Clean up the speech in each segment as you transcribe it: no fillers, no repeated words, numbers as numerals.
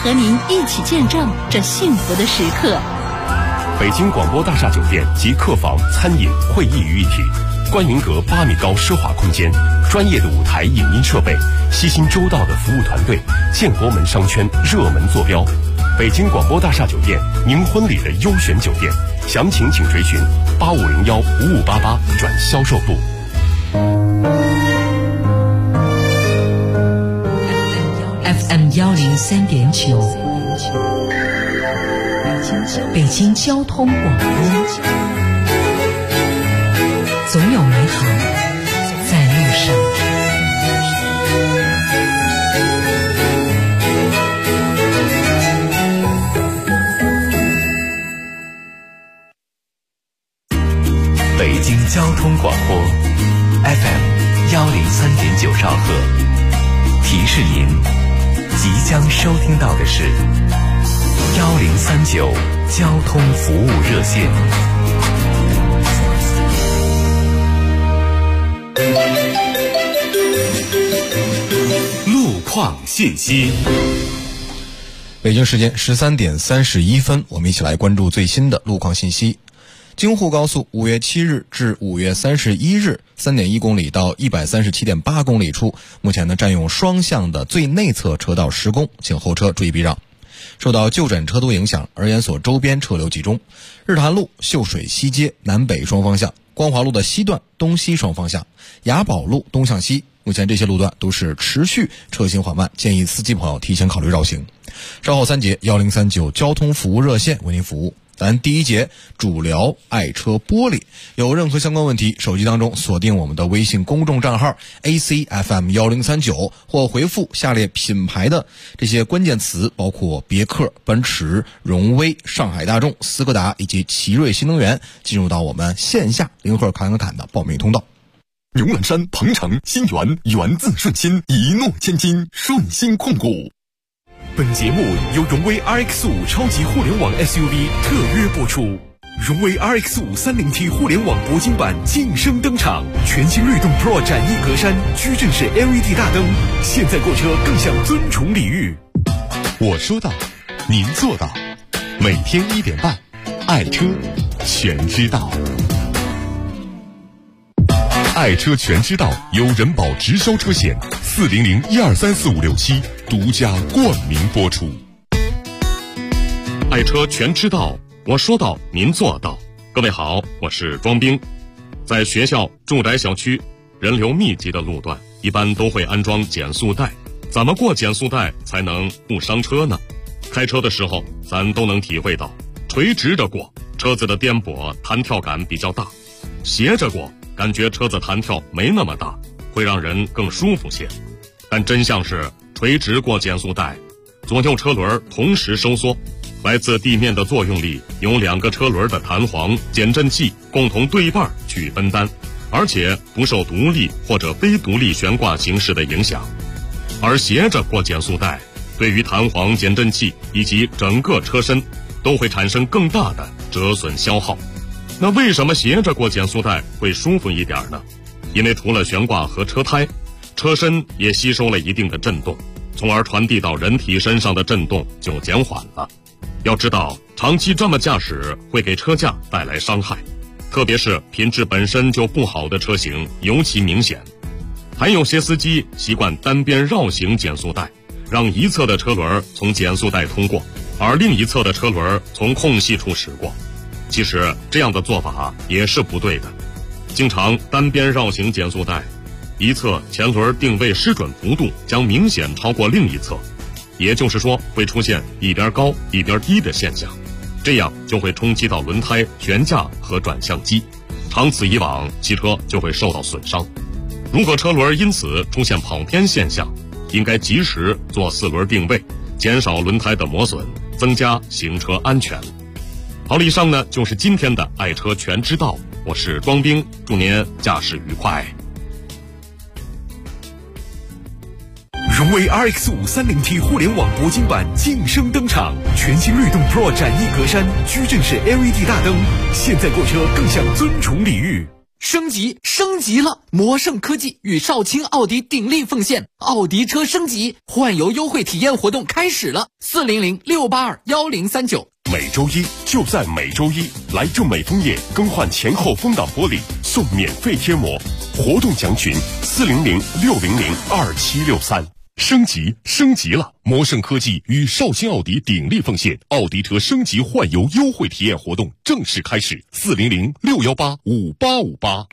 和您一起见证这幸福的时刻。 北京广播大厦酒店集客房、餐饮、会议于一体，观云阁8米高奢华空间，专业的舞台影音设备，悉心周到的服务团队，建国门商圈热门坐标。北京广播大厦酒店，您婚礼的优选酒店，详情请垂询8501-5588转销售部。 FM 103.9，北京交通广播，总有美好在路上。 北京交通广播 FM 103.9兆赫，提示您即将收听到的是1039交通服务热线。路况信息。 北京时间13点31分，我们一起来关注最新的路况信息。京沪高速5月7日至5月31日 3.1 公里到 137.8 公里处，目前呢占用双向的最内侧车道施工，请后车注意避让。受到就诊车多影响，而研所周边车流集中，日坛路秀水西街南北双方向，光华路的西段东西双方向，雅宝路东向西，目前这些路段都是持续车行缓慢，建议司机朋友提前考虑绕行。稍后3节1039交通服务热线为您服务。咱第一节主聊爱车玻璃，有任何相关问题，手机当中锁定我们的微信公众账号 ACFM1039，或回复下列品牌的这些关键词，包括别克、奔驰、荣威、上海大众、斯柯达以及奇瑞新能源，进入到我们线下零赫侃的报名通道。 牛栏山、鹏程、新源，源自顺心，一诺千金，顺心控股。本节目由荣威 RX5 超级互联网 SUV 特约播出。荣威 RX5 30T 互联网铂金版晋升登场，全新律动 Pro 展翼格栅，矩阵式 LED 大灯，现在购车更享尊崇礼遇。 我说到，您做到，每天1点半，爱车全知道。爱车全知道由人保直销车险400123456独家冠名播出。爱车全知道，我说到您做到。各位好，我是庄兵。在学校、住宅小区、人流密集的路段，一般都会安装减速带。怎么过减速带才能不伤车呢？开车的时候，咱都能体会到，垂直着过，车子的颠簸弹跳感比较大；斜着过，感觉车子弹跳没那么大，会让人更舒服些。但真相是，垂直过减速带，左右车轮同时收缩，来自地面的作用力由2个车轮的弹簧、减震器共同对半去分担，而且不受独立或者非独立悬挂形式的影响。而斜着过减速带，对于弹簧、减震器以及整个车身都会产生更大的折损消耗。那为什么斜着过减速带会舒服一点呢？因为除了悬挂和车胎，车身也吸收了一定的震动，从而传递到人体身上的震动就减缓了。要知道，长期这么驾驶会给车架带来伤害，特别是品质本身就不好的车型尤其明显。还有些司机习惯单边绕行减速带，让一侧的车轮从减速带通过，而另一侧的车轮从空隙处驶过。其实这样的做法也是不对的，经常单边绕行减速带，一侧前轮定位失准幅度将明显超过另一侧，也就是说会出现一边高一边低的现象，这样就会冲击到轮胎、悬架和转向机，长此以往，汽车就会受到损伤。如果车轮因此出现跑偏现象，应该及时做4轮定位，减少轮胎的磨损，增加行车安全。好了，以上呢就是今天的爱车全知道，我是庄兵，祝您驾驶愉快。 荣威 RX5 30T 互联网铂金版晋升登场，全新律动 Pro 展翼格栅，矩阵式 LED 大灯，现在购车更享尊崇礼遇。 升级了！魔圣科技与少卿奥迪鼎力奉献，奥迪车升级换油优惠体验活动开始了，400-682-1039。 每周一就在每周一，来正美枫叶更换前后风挡玻璃送免费贴膜，活动详询400-600-2763。升级了！魔圣科技与少卿奥迪鼎力奉献，奥迪车升级换油优惠体验活动正式开始，400-618-5858。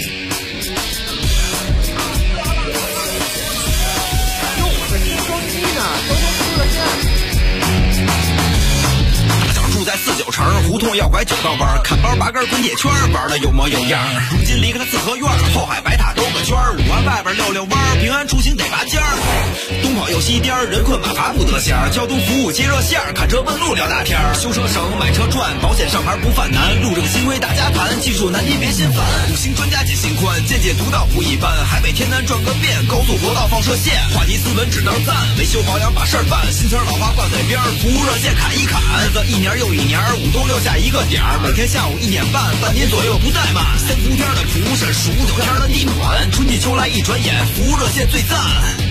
住在49城，胡同要拐9道弯，看包拔根滚铁圈，玩的有模有样。如今离开了四合院，后海白塔兜个圈，5环外边溜弯，平安出行得拔尖儿。东跑又西颠，人困马乏不得闲，交通服务接热线，看车问路聊大天，修车省买车赚，保险上牌不犯难，路政新规大家盘，技术难题别心烦。5星专家解心宽，见解独到不一般，海北天南转个遍，高速国道放射线，话题斯文只能赞，维修保养把事儿办，新车老花挂嘴边，服务热线砍一砍，日子一年又一年，5冬6夏一个点儿，每天下午1点半，半年左右不怠慢。3伏天的蒲是数9天的地暖，春季秋来一转眼，服务热线最赞。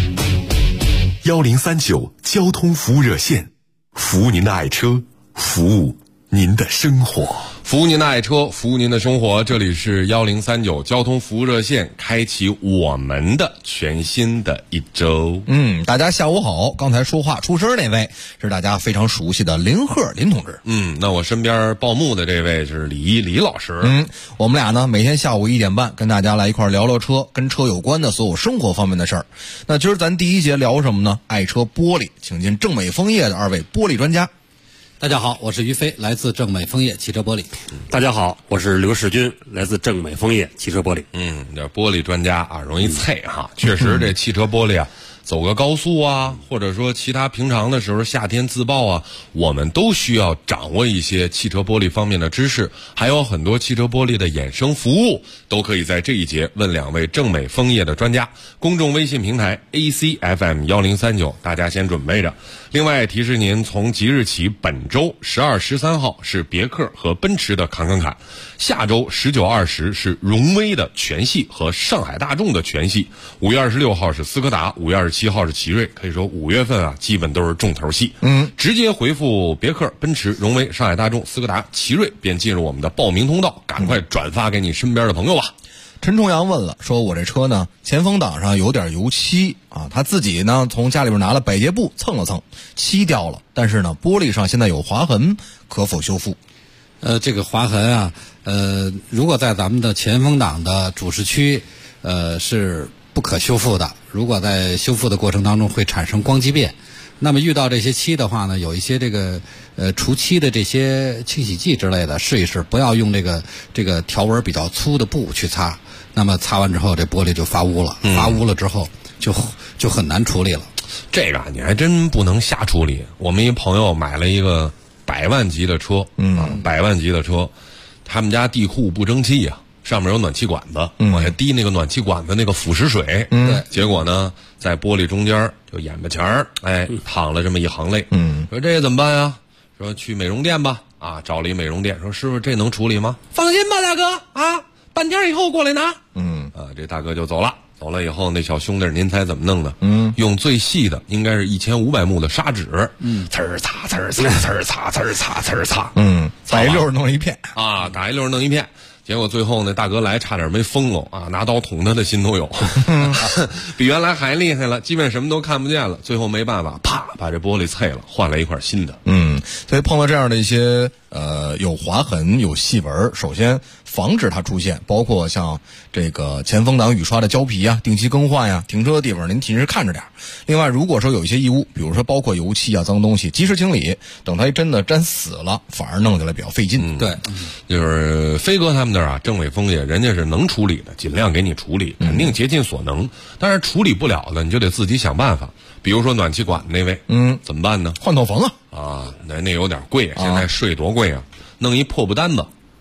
1039交通服务热线，服务您的爱车，服务您的生活。 服务您的爱车，服务您的生活。这里是1039交通服务热线，开启我们的全新的一周。 大家下午好。刚才说话出声那位是大家非常熟悉的林鹤林同志。 那我身边报幕的这位是李老师。 我们俩呢每天下午1点半跟大家来一块聊聊车，跟车有关的所有生活方面的事儿。那今儿咱第一节聊什么呢？爱车玻璃，请进正美枫叶的2位玻璃专家。 大家好，我是于飞，来自正美枫叶汽车玻璃。 大家好，我是刘世军，来自正美枫叶汽车玻璃。 这玻璃专家啊，容易菜哈。确实，这汽车玻璃啊，走个高速啊，或者说其他平常的时候，夏天自曝啊，我们都需要掌握一些汽车玻璃方面的知识，还有很多汽车玻璃的衍生服务，都可以在这一节问2位正美枫叶的专家。公众微信平台 ACFM 1039，大家先准备着。另外提示您，从即日起，本周12、13号是别克和奔驰的侃侃侃，下周19、20是荣威的全系和上海大众的全系，5月26号是斯柯达，5月27号是奇瑞。可以说5月份啊，基本都是重头戏。直接回复别克、奔驰、荣威、上海大众、斯柯达、奇瑞，便进入我们的报名通道，赶快转发给你身边的朋友吧。 陈重阳问了，说我这车呢前风挡上有点油漆啊，他自己呢从家里边拿了百洁布蹭了蹭，漆掉了，但是呢玻璃上现在有划痕，可否修复？ 这个划痕啊，如果在咱们的前风挡的主视区，是不可修复的。如果在修复的过程当中会产生光积变，那么遇到这些漆的话呢，有一些这个除漆的这些清洗剂之类的，试一试，不要用这个条纹比较粗的布去擦。那么擦完之后，这玻璃就发污了，发污了之后就很难处理了。 这个你还真不能瞎处理。我们一朋友买了一个100万级的车，100万级的车，他们家地库不争气啊，上面有暖气管子，往下滴那个暖气管子那个腐蚀水，结果呢，在玻璃中间就眼巴前儿，淌了这么一行泪。说这怎么办呀？说去美容店吧，找了一美容店，说师傅这能处理吗？放心吧，大哥啊，半天以后过来拿。这大哥就走了。走了以后，那小兄弟您猜怎么弄的？用最细的，应该是1500目的砂纸，呲儿擦，呲儿擦，呲儿擦，呲儿擦，呲儿擦， 打一溜弄一片啊，打一溜弄一片。结果最后那大哥来差点没疯了啊，拿刀捅他的心都有，比原来还厉害了，基本什么都看不见了。最后没办法，啪把这玻璃碎了，换了一块新的。 所以碰到这样的一些有划痕、有细纹，首先防止它出现，包括像这个前风挡雨刷的胶皮啊，定期更换呀，停车的地方您提示看着点。另外，如果说有一些异物，比如说包括油漆啊、脏东西，及时清理，等它真的粘死了，反而弄起来比较费劲。 对， 就是飞哥他们那儿啊，正美枫叶人家是能处理的，尽量给你处理，肯定竭尽所能。但是处理不了的，你就得自己想办法。比如说暖气管那位，怎么办呢？ 换套房啊！ 那有点贵，现在税多贵啊！弄一破布单子，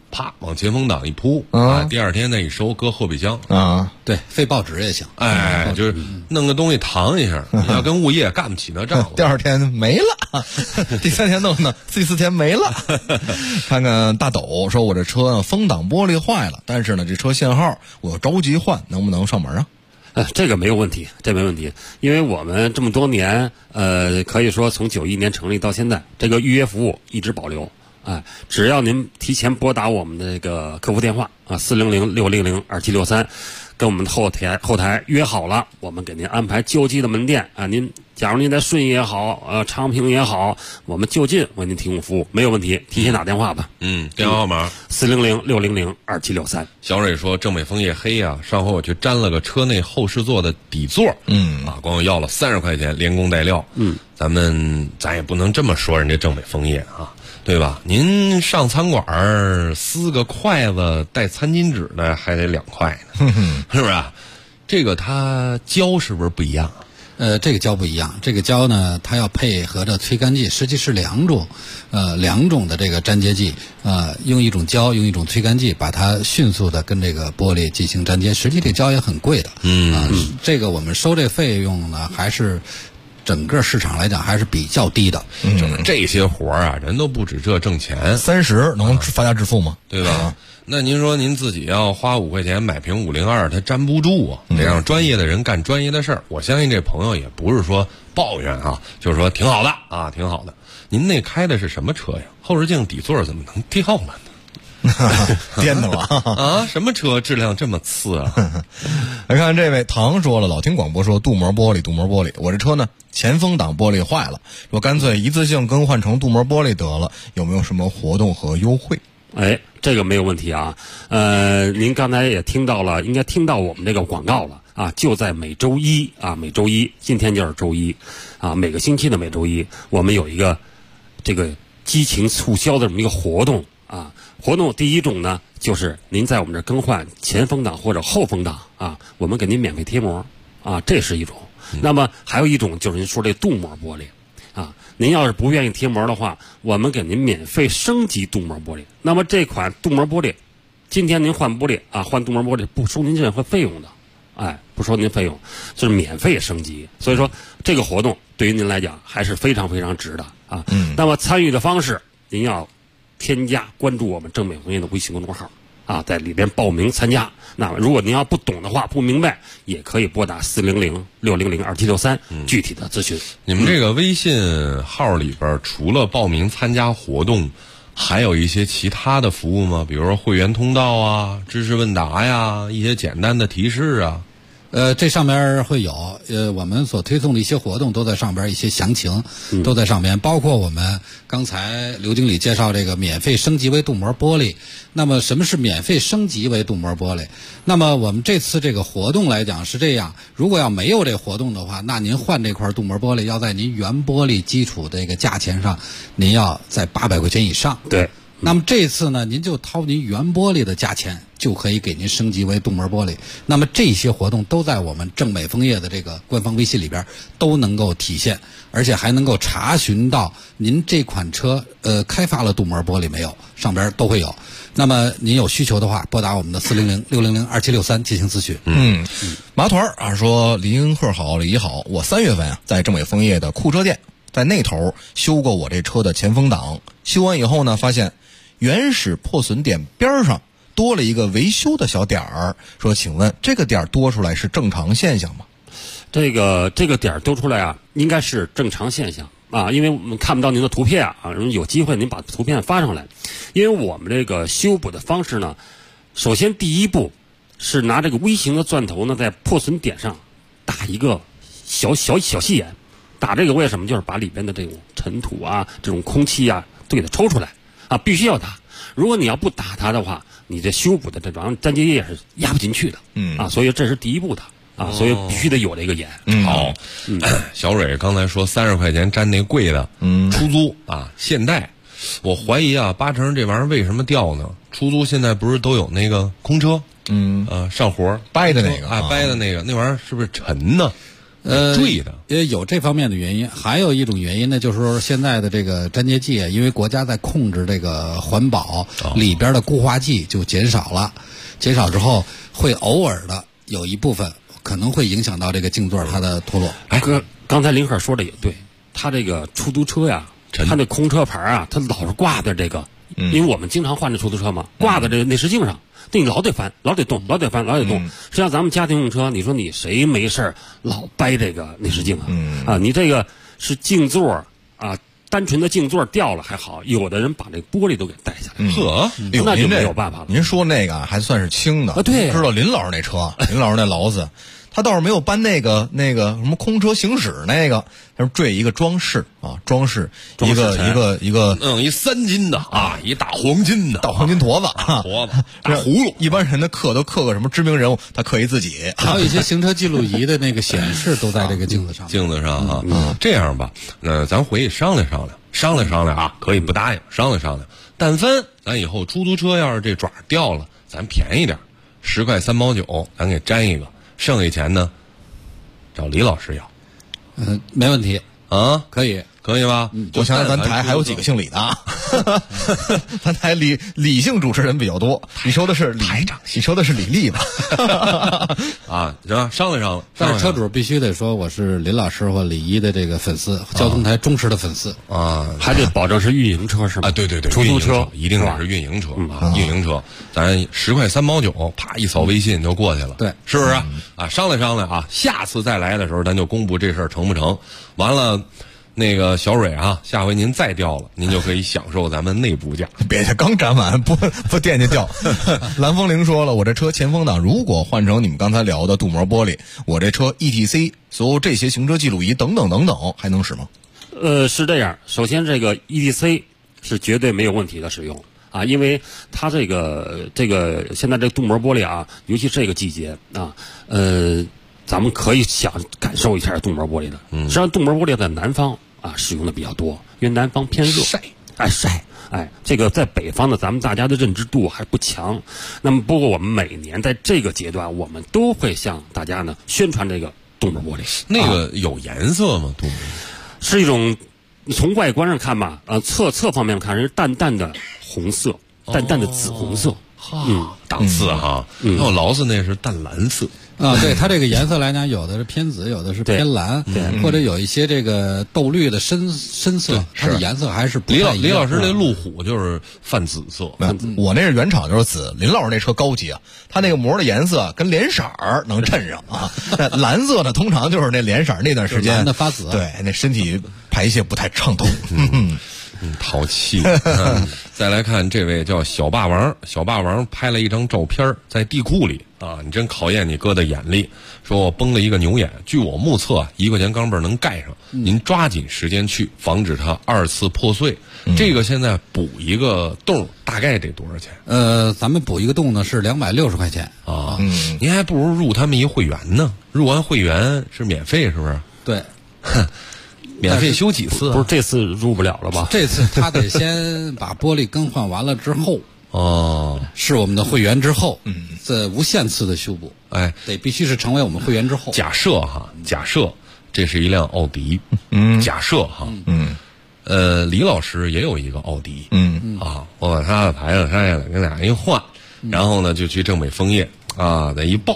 啪往前风挡一铺第二天再一收搁后备箱对，废报纸也行， 就是弄个东西扛一下，你要跟物业干不起那仗， 第二天没了，第3天弄呢，第4天没了。看看大斗说，我这车呢风挡玻璃坏了，但是呢这车限号，我着急换，能不能上门啊？ 这个没有问题，这没问题，因为我们这么多年，可以说从91年成立到现在，这个预约服务一直保留。只要您提前拨打我们的这个客服电话400-600-2763，跟我们的后台约好了，我们给您安排就近的门店您假如您在顺义也好，昌平也好，我们就近为您提供服务，没有问题，提前打电话吧。 电话号码 400-600-2763。 小蕊说正美枫叶黑上回我去粘了个车内后视座的底座，管我要了30块钱，连工带料。咱也不能这么说人家正美枫叶对吧？您上餐馆撕个筷子带餐巾纸的还得2块呢，是不是？这个它胶是不是不一样？ 这个胶不一样，这个胶呢，它要配合着催干剂，实际是两种的这个粘接剂，用一种胶，用一种催干剂，把它迅速的跟这个玻璃进行粘接。实际这胶也很贵的，这个我们收这费用呢，还是整个市场来讲还是比较低的。 就是这些活人都不止这挣钱 ，30能发家致富吗？ 对吧？那您说您自己要花5块钱买瓶502，它粘不住得让专业的人干专业的事儿。我相信这朋友也不是说抱怨就是说挺好的挺好的。您那开的是什么车呀？后视镜底座怎么能掉了呢？ 颠的了什么车质量这么次啊？ 来看这位唐说了，老听广播说镀膜玻璃，我这车呢前风挡玻璃坏了，说干脆一次性更换成镀膜玻璃得了，有没有什么活动和优惠？ 这个没有问题您刚才也听到了，应该听到我们这个广告了就在每周一今天就是周一每个星期的每周一，我们有一个这个激情促销的这么一个活动活动第一种呢，就是您在我们这更换前风挡或者后风挡我们给您免费贴膜这是一种。那么还有一种就是您说这镀膜玻璃您要是不愿意贴膜的话，我们给您免费升级镀膜玻璃。那么这款镀膜玻璃，今天您换玻璃换镀膜玻璃不收您任何费用的，不收您费用，就是免费升级。所以说这个活动对于您来讲还是非常非常值的那么参与的方式，您要添加关注我们正美枫叶的微信公众号在里边报名参加。那么如果您要不懂的话，不明白，也可以拨打400-600-2763具体的咨询。 你们这个微信号里边除了报名参加活动，还有一些其他的服务吗？比如说会员通道知识问答呀，一些简单的提示这上面会有我们所推送的一些活动都在上边，一些详情都在上面，包括我们刚才刘经理介绍这个免费升级为镀膜玻璃。那么什么是免费升级为镀膜玻璃？那么我们这次这个活动来讲是这样，如果要没有这活动的话，那您换这块镀膜玻璃要在您原玻璃基础这个价钱上，您要在800块钱以上。 对。 那么这次呢，您就掏您原玻璃的价钱，就可以给您升级为镀膜玻璃。那么这些活动都在我们正美枫叶的这个官方微信里边都能够体现，而且还能够查询到您这款车开发了镀膜玻璃没有，上边都会有。那么您有需求的话，拨打我们的400-600-2763进行咨询。 麻团说林贺好，李好，我3月份在正美枫叶的库车店，在那头修过我这车的前风挡，修完以后呢，发现原始破损点边上多了一个维修的小点儿，说请问这个点多出来是正常现象吗？ 这个点多出来应该是正常现象因为我们看不到您的图片有机会您把图片发上来。因为我们这个修补的方式呢，首先第一步是拿这个微型的钻头呢，在破损点上打一个小细眼。打这个为什么？就是把里边的这种尘土这种空气都给它抽出来必须要打。如果你要不打它的话，你这修补的这种粘接液是压不进去的所以这是第一步的所以必须得有这个眼。 好，小蕊刚才说30块钱粘那贵的出租现代，我怀疑八成这玩意儿为什么掉呢？出租现在不是都有那个空车上活掰的那个掰的那个那玩意儿是不是沉呢？ 坠的， 有这方面的原因，还有一种原因呢，就是说现在的这个粘结剂，因为国家在控制这个环保，里边的固化剂就减少了，减少之后会偶尔的有一部分可能会影响到这个静座它的脱落。 哎哥，刚才林克说的也对，他这个出租车呀，他那空车牌啊，他老是挂在这个，因为我们经常换这出租车嘛，挂在这个内视镜上。对，你老得翻，老得动，老得翻，老得动。实际上，咱们家庭用车，你说你谁没事儿老掰这个内视镜啊？啊，你这个是静座啊，单纯的静座掉了还好，有的人把这玻璃都给带下来，那就没有办法了。 您说那个还算是轻的， 对， 知道林老师那车，林老师那劳斯。他倒是没有搬那个什么空车行驶那个，他是坠一个装饰啊，装饰一个一3斤的啊，一大黄金的大黄金坨子， 坨子大葫芦。 一般人的刻都刻个什么知名人物，他刻一自己。 还有一些行车记录仪的那个显示都在这个镜子上。 镜子上啊，这样吧，咱回去商量啊，可以不答应，商量。但凡咱以后出租车要是这爪掉了，咱便宜点，10块3毛9，咱给粘一个。剩下钱呢，找李老师要。 没问题啊， 可以吧？ 我想想，咱台还有几个姓李的啊？咱台李姓主持人比较多。你说的是台长， 你说的是李丽吧？ 啊，行吧，商量。 但是车主必须得说我是林老师或李一的这个粉丝，交通台忠实的粉丝啊， 还得保证是运营车是吧？ 啊，对， 出租车一定得是运营车啊，运营车，咱10块3毛9，啪一扫微信就过去了， 对， 是不是啊？商量啊，下次再来的时候，咱就公布这事儿成不成？完了。那个小蕊啊，下回您再掉了，您就可以享受咱们内部价。 别去，刚粘完，不惦记掉。蓝风铃说了，我这车前风挡如果换成你们刚才聊的镀膜玻璃，我这车 ETC 所有这些行车记录仪等等还能使吗？ 是这样，首先这个 ETC 是绝对没有问题的使用啊，因为它这个现在这镀膜玻璃啊，尤其这个季节啊，咱们可以感受一下镀膜玻璃的。实际上，镀膜玻璃在南方啊使用的比较多，因为南方偏热，晒。这个在北方呢，咱们大家的认知度还不强。那么，不过我们每年在这个阶段，我们都会向大家呢宣传这个镀膜玻璃。 那个有颜色吗？镀膜是一种，从外观上看吧，侧方面看是淡淡的红色，淡淡的紫红色。 档次哈。那我劳斯那是淡蓝色。 啊，对，它这个颜色来讲，有的是偏紫，有的是偏蓝，或者有一些这个豆绿的深色，它的颜色还是不太一样。 李老师那路虎就是泛紫色， 我那是原厂就是紫。林老师那车高级啊，他那个膜的颜色跟脸色儿能衬上啊。那蓝色的通常就是那脸色那段时间蓝的发紫， 对，那身体排泄不太畅通。 淘气。再来看这位叫小霸王拍了一张照片在地库里啊，你真考验你哥的眼力。说我崩了一个牛眼，据我目测1块钱钢镚能盖上，您抓紧时间去，防止它2次破碎。这个现在补一个洞大概得多少钱？ 咱们补一个洞呢是260块钱啊。您还不如入他们一会员呢，入完会员是免费，是不是？ 对。 免费修几次？ 不是这次入不了了吧？ 这次他得先把玻璃更换完了之后，是我们的会员之后，这无限次的修补，得必须是成为我们会员之后。 假设这是一辆奥迪，假设李老师也有一个奥迪，我把他的牌子拆下来，跟俩一换，然后呢就去正美枫叶啊，再一报，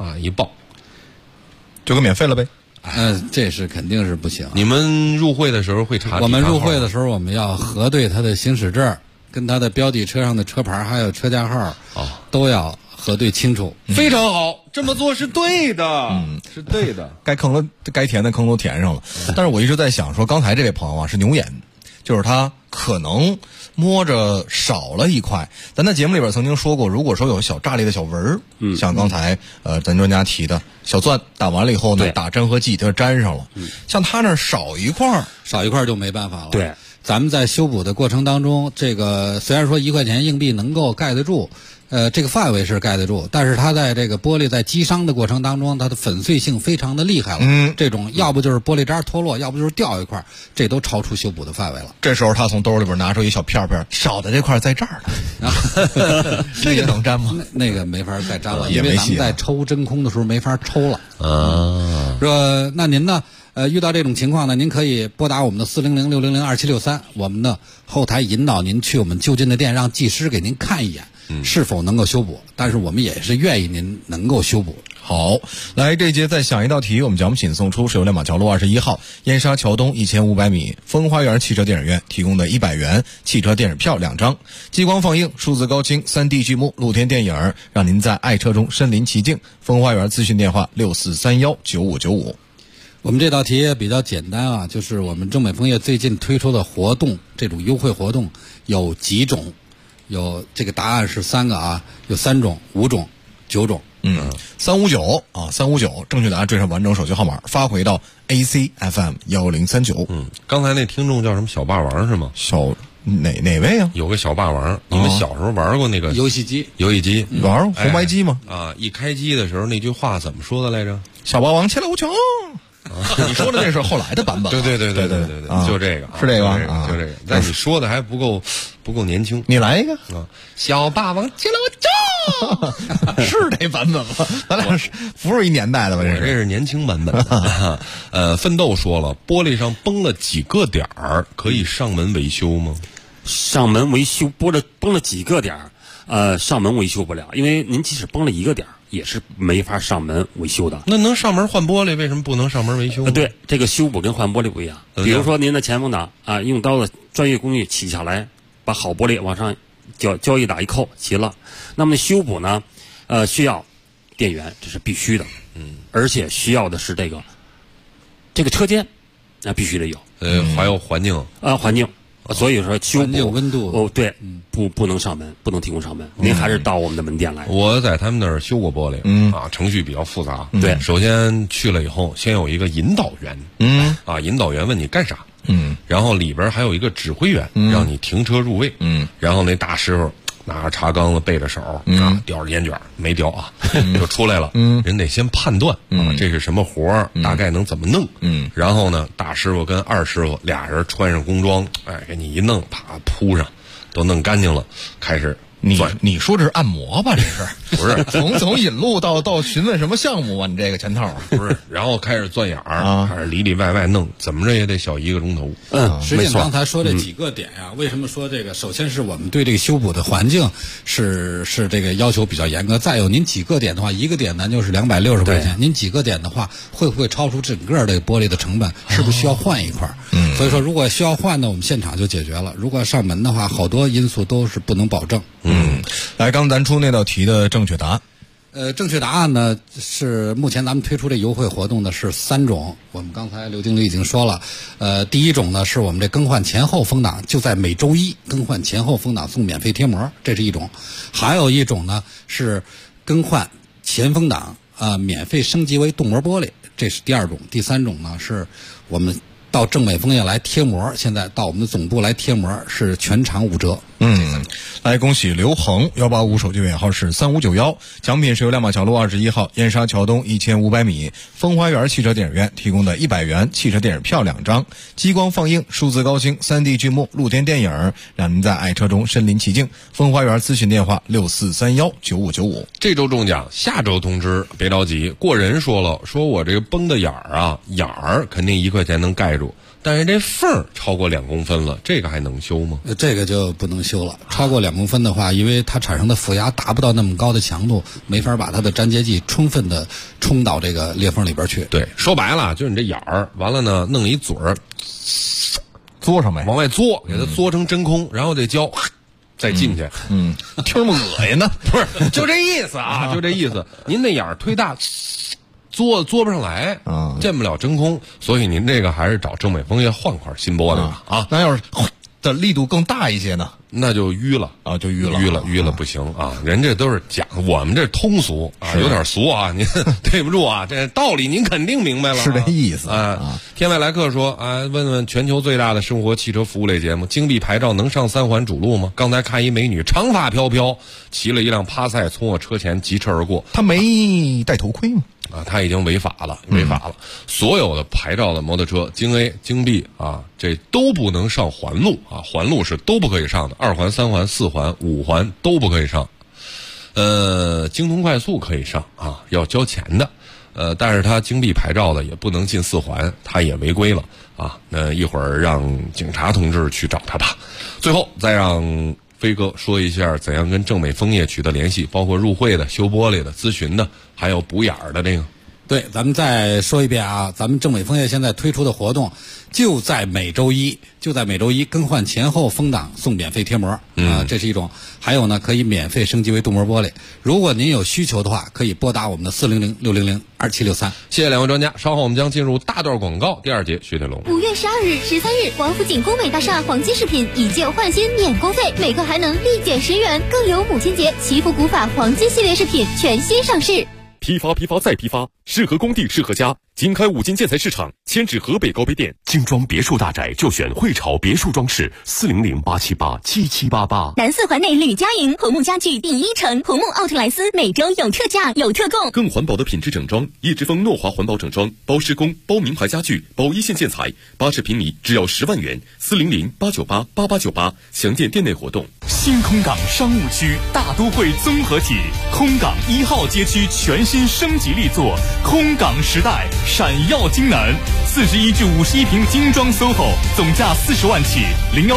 就给免费了呗。 这是肯定是不行。 你们入会的时候会查？ 我们入会的时候，我们要核对他的行驶证，跟他的标记车上的车牌还有车架号，都要核对清楚。 非常好，这么做是对的，是对的。 该填的坑都填上了。但是我一直在想说，刚才这位朋友啊是牛眼，就是他可能摸着少了一块。咱在节目里边曾经说过，如果说有小炸裂的小纹儿，像刚才咱专家提的小钻打完了以后呢，打粘合剂它就粘上了。像他那少一块就没办法了。 对， 咱们在修补的过程当中，这个虽然说1块钱硬币能够盖得住，这个范围是盖得住，但是它在这个玻璃在击伤的过程当中，它的粉碎性非常的厉害了。这种要不就是玻璃渣脱落，要不就是掉一块，这都超出修补的范围了。 这时候他从兜里边拿出一小片片，少的这块在这儿呢，这个能粘吗？ 那个没法再粘了，因为咱们在抽真空的时候没法抽了。说那您呢？遇到这种情况呢，您可以拨打我们的400-600-2763，我们的后台引导您去我们就近的店，让技师给您看一眼，是否能够修补。但是我们也是愿意您能够修补。 好，来这节再想一道题，我们将请送出是由亮马桥路21号燕莎桥东1500米风花园汽车电影院提供的100元汽车电影票2张，激光放映、数字高清、3D 剧目、露天电影，让您在爱车中身临其境。风花园咨询电话64319595。 我们这道题也比较简单啊，就是我们中美枫叶最近推出的活动，这种优惠活动有几种？有这个答案是3个啊，有3种、5种、9种。 359啊，359，正确答案缀上完整手机号码，发回到 ACFM 1039。 刚才那听众叫什么小霸王是吗？ 哪位啊？ 有个小霸王，你们小时候玩过那个游戏机？ 玩红白机吗？ 一开机的时候那句话怎么说的来着？ 小霸王切了无穷。你说的这是后来的版本。 对，就这个， 是这个， 就这个。但你说的还不够年轻。 你来一个小霸王切了我穷，是这版本吗？咱俩不是一年代的吧？ 这是年轻版本。奋斗说了，玻璃上崩了几个点儿，可以上门维修吗？ 上门维修崩了几个点儿，上门维修不了，因为您即使崩了1个点儿，也是没法上门维修的。 那能上门换玻璃，为什么不能上门维修？ 对，这个修补跟换玻璃不一样。比如说您的前风挡啊，用刀的专业工具起下来，把好玻璃往上胶一打一扣，齐了。那么修补呢，需要电源，这是必须的。而且需要的是这个车间，那必须得有。 还有环境环境。所以说修补温度对，不能上门，不能提供上门，您还是到我们的门店来。 我在他们那儿修过玻璃，程序比较复杂。 对， 首先去了以后，先有一个引导员，引导员问你干啥，然后里边还有一个指挥员，让你停车入位，然后那大师傅拿着茶缸子背着手，叼着烟卷没叼啊，就出来了。人得先判断这是什么活儿，大概能怎么弄。然后呢，大师傅跟二师傅俩人穿上工装，给你一弄，啪铺上，都弄干净了，开始。 你说这是按摩吧？这是不是从引路到询问什么项目啊？你这个全套不是，然后开始钻眼儿，开始里外弄，怎么着也得小1个钟头。 实际上刚才说这几个点呀，为什么说这个？首先是我们对这个修补的环境是这个要求比较严格。再有您几个点的话，一个点呢就是260块钱，您几个点的话，会不会超出整个这个玻璃的成本？是不是需要换一块？所以说如果需要换呢，我们现场就解决了。如果上门的话，好多因素都是不能保证。 来，刚咱出那道题的正确答案。 正确答案呢是目前咱们推出这优惠活动的是3种。我们刚才刘经理已经说了，第一种呢是我们这更换前后风挡，就在每周1更换前后风挡送免费贴膜，这是一种。还有一种呢是更换前风挡免费升级为镀膜玻璃，这是第2种。第3种呢是我们到正美枫叶来贴膜，现在到我们的总部来贴膜是全场5折。 来恭喜刘恒185手机尾号是3591，奖品是由亮马桥路21号燕莎桥东1500米风花园汽车电影院提供的100元汽车电影票2张，激光放映、数字高清、3D 剧目、露天电影，让您在爱车中身临其境。风花园咨询电话64319595。 这周中奖，下周通知，别着急。过人说了，说我这个崩的眼儿肯定1块钱能盖住，但是这缝超过2公分了，这个还能修吗？ 这个就不能修了。超过2公分的话，因为它产生的负压达不到那么高的强度，没法把它的粘结剂充分的冲到这个裂缝里边去。 对，说白了就是你这眼儿，完了呢，弄一嘴儿， 嘬上呗， 往外嘬，给它嘬成真空，然后这胶再进去。 听着么恶心呢？ 不是，就这意思啊，就这意思。您那眼儿忒大。嘬不上来见不了真空，所以您这个还是找正美枫叶换块新玻璃吧。 那要是的力度更大一些呢？ 那就淤了啊，就淤了不行啊！人这都是讲，我们这通俗啊，有点俗啊，您对不住啊，这道理您肯定明白了， 是这意思啊。天外来客说啊，问问全球最大的生活汽车服务类节目，京 B 牌照能上3环主路吗？刚才看一美女长发飘飘，骑了一辆帕赛从我车前疾驰而过， 她没戴头盔吗？ 啊，他已经违法了。所有的牌照的摩托车，京 A、京 B 啊，这都不能上环路啊，环路是都不可以上的，2环、3环、4环、5环都不可以上。京通快速可以上啊，要交钱的。但是他京 B 牌照的也不能进4环，他也违规了啊。那一会儿让警察同志去找他吧。最后再让飞哥说一下怎样跟正美枫叶取得联系，包括入会的、修玻璃的、咨询的，还有补眼儿的这个。 对，咱们再说一遍啊，咱们正美枫叶现在推出的活动就在每周一更换前后风挡送免费贴膜这是一种。还有呢，可以免费升级为镀膜玻璃。如果您有需求的话，可以拨打我们的400-600-2763。 谢谢两位专家，稍后我们将进入大段广告，第2节雪铁龙。 5月12日、13日，王府井工美大厦黄金饰品以旧换新免工费，每个还能立减10元，更有母亲节祈福古法黄金系列饰品全新上市。 批发再批发，适合工地适合家。经开5金建材市场，迁至河北高碑店。 精装别墅大宅就选汇潮别墅装饰，400-878-7788。 南4环内吕家营红木家具第1城，红木奥特莱斯每周有特价有特供。 更环保的品质整装，叶之峰诺华环保整装，包施工、包名牌家具、包1线建材，80平米只要10万元，400-898-8898。详见店内活动。 新空港商务区大都会综合体，空港1号街区全新升级力作，空港时代闪耀京南，41至51平精装 SOHO， 总价40万起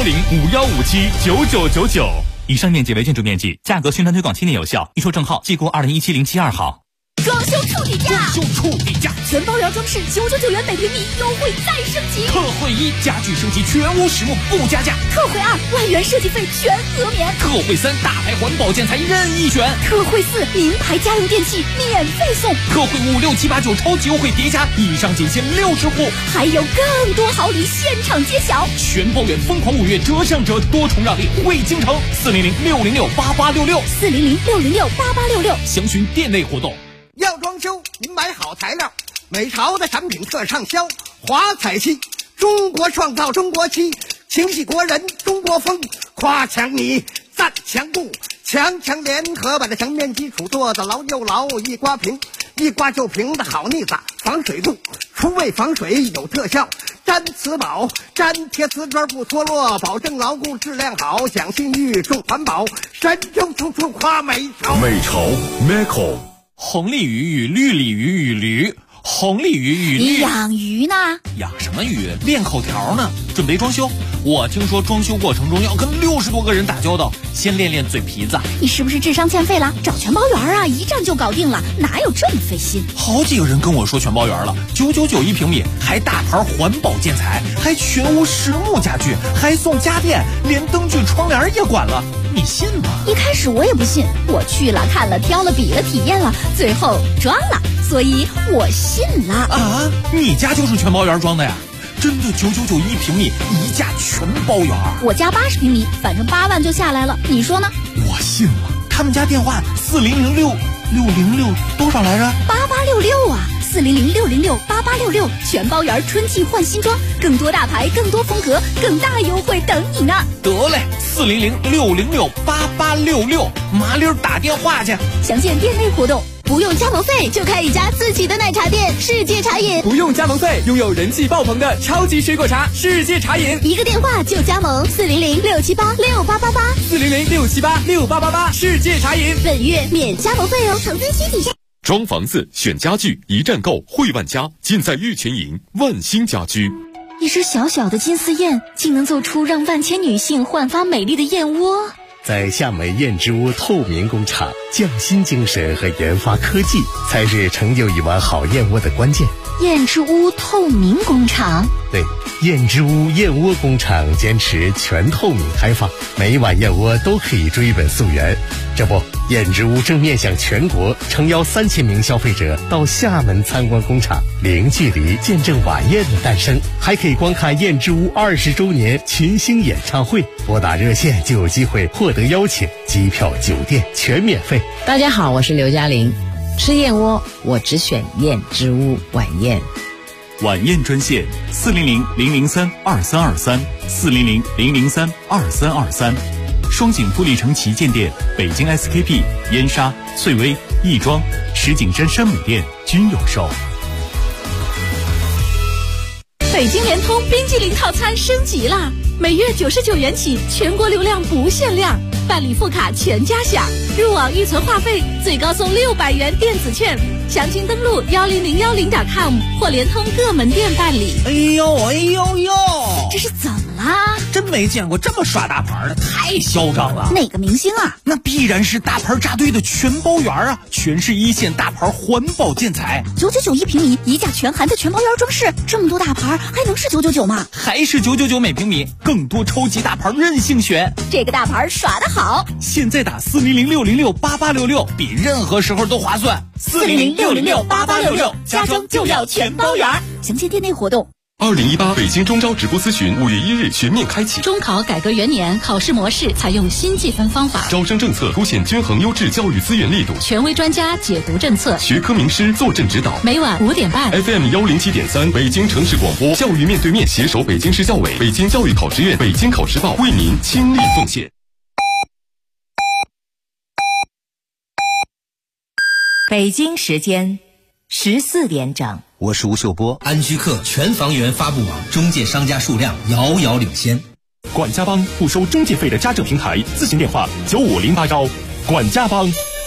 ，010-5157-9999。以上面积为建筑面积，价格宣传推广7年有效，预售证号记过2017072号。 装修处理价，全包圆装饰999元每平米，优惠再升级。 特惠1，家具升级全屋实木不加价。 特惠2，万元设计费全额免。 特惠3，大牌环保建材任意选。 特惠4，名牌家用电器免费送。 特惠5、6、7、8、9超级优惠叠加，以上仅限60户， 还有更多好礼现场揭晓。 全包圆疯狂5月折上折，多重让利惠京城，400-606-8866，400-606-8866，详询店内活动。 要装修，您买好材料，美潮的产品特畅销，华彩漆，中国创造中国漆，情系国人中国风，夸强你赞强固，强联合把这墙面基础做得牢又牢，一刮就平的好腻子，防水度，除味防水有特效，粘瓷宝，粘贴瓷砖不脱落，保证牢固质量好，讲信誉重环保，神州处处夸美潮。 美潮 Meco。 红鲤鱼与绿鲤鱼与驴，红鲤鱼与绿。 你养鱼呢？ 养什么鱼？练口条呢。准备装修，我听说装修过程中要跟60多个人打交道，先练练嘴皮子。 你是不是智商欠费了？找全包圆啊，一站就搞定了，哪有这么费心？ 好几个人跟我说全包圆了，999一平米，还大牌环保建材，还全屋实木家具，还送家电，连灯具窗帘也管了。你信吗？ 一开始我也不信，我去了看了挑了比了体验了，最后装了，所以我信了。 啊，你家就是全包圆装的呀？真的999一平米，一价全包圆。 我家80平米，反正8万就下来了，你说呢？ 我信了。他们家电话4006606多少来着 ？8866啊，400-606-8866，全包圆春季换新装，更多大牌，更多风格，更大优惠等你呢。 得嘞，400-606-8866，麻溜打电话去。 详见店内活动。不用加盟费就开一家自己的奶茶店，世界茶饮。 不用加盟费，拥有人气爆棚的超级水果茶，世界茶饮。 一个电话就加盟，400-678-6888，400-678-6888， 世界茶饮。 本月免加盟费哦，成分需体现。 装房子选家具，一站购汇万家，尽在玉泉营万兴家居。 一只小小的金丝燕，竟能做出让万千女性焕发美丽的燕窝。 在厦门燕之屋透明工厂，匠心精神和研发科技才是成就一碗好燕窝的关键。 燕之屋透明工厂。 对，燕之屋燕窝工厂坚持全透明开放，每碗燕窝都可以追本溯源。这不，燕之屋正面向全国诚邀3000名消费者到厦门参观工厂，零距离见证晚宴的诞生，还可以观看燕之屋20周年群星演唱会。拨打热线就有机会获得邀请，机票、酒店全免费。 大家好，我是刘嘉玲，吃燕窝我只选燕之屋晚宴。 晚宴专线400-003-2323，400-003-2323，双井富力城旗舰店、北京 SKP、燕莎、翠微、亦庄、石景山山姆店均有售。 北京联通冰激凌套餐升级啦！每月99元起，全国流量不限量，办理副卡全家享，入网预存话费最高送600元电子券。详情登录10010.com 或联通各门店办理。 哎呦， 这是怎么啦？ 真没见过这么耍大牌的，太嚣张了！ 哪个明星啊？ 那必然是大牌扎堆的全包园啊！全是一线大牌环保建材 ，999平米，一价全含的全包园装饰，这么多大牌还能是999吗？ 还是999每平米，更多超级大牌任性选。 这个大牌耍得好！ 现在打400-606-8866，比任何时候都划算。 400-606-8866，家装就要全包圆。详见店内活动。 2018北京中招直播咨询5月1日全面开启。 中考改革元年，考试模式采用新计分方法， 招生政策凸显均衡优质教育资源力度， 权威专家解读政策， 学科名师坐镇指导。 每晚5点半 FM 107.3，北京城市广播教育面对面携手北京市教委、北京教育考试院、北京考试报为您倾力奉献。 北京时间14点整。 我是吴秀波。安居客全房源发布网中介商家数量遥遥领先。 管家帮不收中介费的家政平台，咨询电话9508招。管家帮。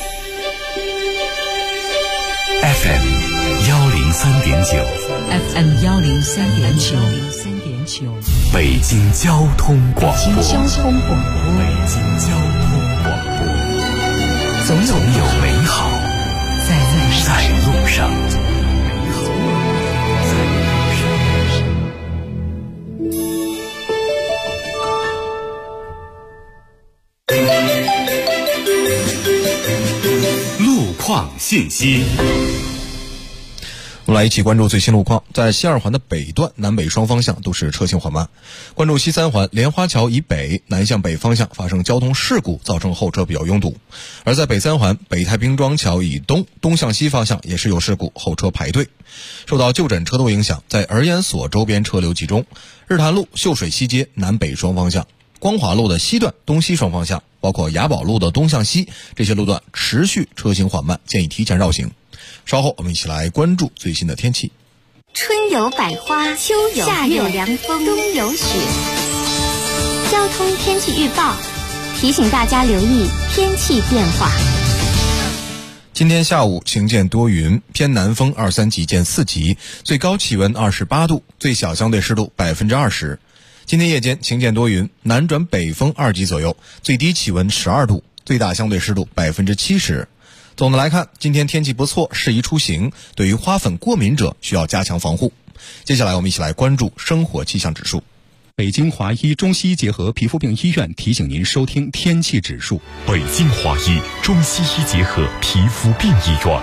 FM 103.9。 FM 103.9。 北京交通广播。 北京交通广播。 总有美好在路上。 路况信息。 我们来一起关注最新路况。在西二环的北段，南北双方向都是车行缓慢。关注西三环莲花桥以北南向北方向发生交通事故，造成后车比较拥堵。而在北三环北太平庄桥以东东向西方向也是有事故，后车排队。受到就诊车多影响，在儿研所周边车流集中。日坛路秀水西街南北双方向，光华路的西段东西双方向，包括雅宝路的东向西，这些路段持续车行缓慢，建议提前绕行。稍后我们一起来关注最新的天气。 春有百花，秋有夏有凉风，冬有雪。交通天气预报提醒大家留意天气变化。 今天下午晴间多云，偏南风2-3级见4级，最高气温28度，最小相对湿度20%。今天夜间晴间多云，南转北风2级左右，最低气温12度，最大相对湿度70%。总的来看，今天天气不错，适宜出行。对于花粉过敏者需要加强防护。接下来我们一起来关注生活气象指数。 北京华医中西医结合皮肤病医院提醒您收听天气指数。 北京华医中西医结合皮肤病医院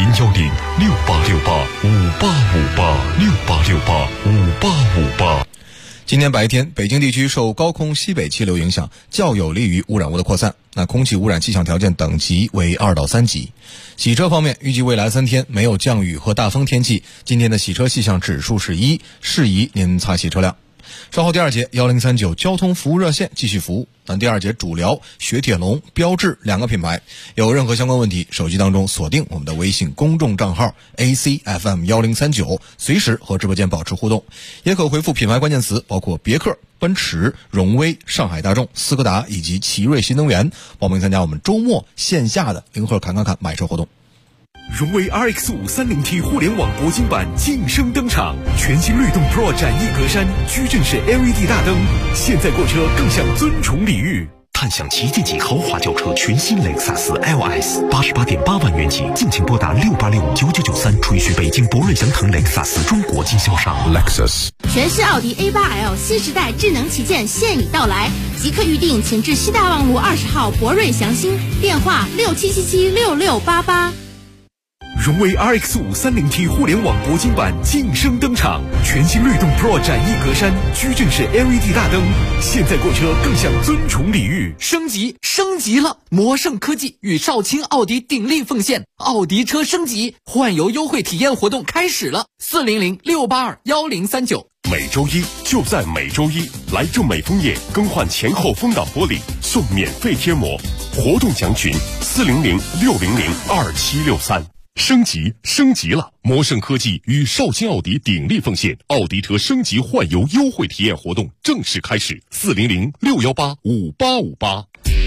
，010-6868-5858，6868-5858。 今天白天，北京地区受高空西北气流影响，较有利于污染物的扩散。那空气污染气象条件等级为2到3级。洗车方面，预计未来3天没有降雨和大风天气，今天的洗车气象指数是1，适宜您擦洗车辆。稍后第二节1039交通服务热线继续服务。但第二节主聊雪铁龙、标致2个品牌，有任何相关问题，手机当中锁定我们的微信公众账号 ACFM1039，随时和直播间保持互动。也可回复品牌关键词，包括别克、奔驰、荣威、上海大众、斯柯达以及奇瑞新能源，报名参加我们周末线下的零盒侃买车活动。 荣威 RX 530T 互联网铂金版晋升登场，全新律动 Pro 展翼格栅，矩阵式 LED 大灯，现在过车更像尊崇礼遇。 汉享旗舰级豪华轿车全新雷克萨斯 LS，88.8万元起，敬请拨打68659993，垂询北京博瑞祥腾雷克萨斯中国经销商。Lexus 全市奥迪 A8L 新时代智能旗舰现已到来，即刻预定，请至西大望路20号博瑞祥兴，电话67776688。 荣威 RX5 30T 互联网铂金版晋升登场，全新律动 Pro 展翼格栅，矩阵式 LED 大灯，现在购车更享尊崇礼遇。 升级了！魔盛科技与少卿奥迪鼎力奉献，奥迪车升级换油优惠体验活动开始了，400-682-1039。 每周一就在每周一，来正美枫叶更换前后风挡玻璃送免费贴膜，活动详询400-600-2763。升级了！魔盛科技与少卿奥迪鼎力奉献，奥迪车升级换油优惠体验活动正式开始，400-618-5858。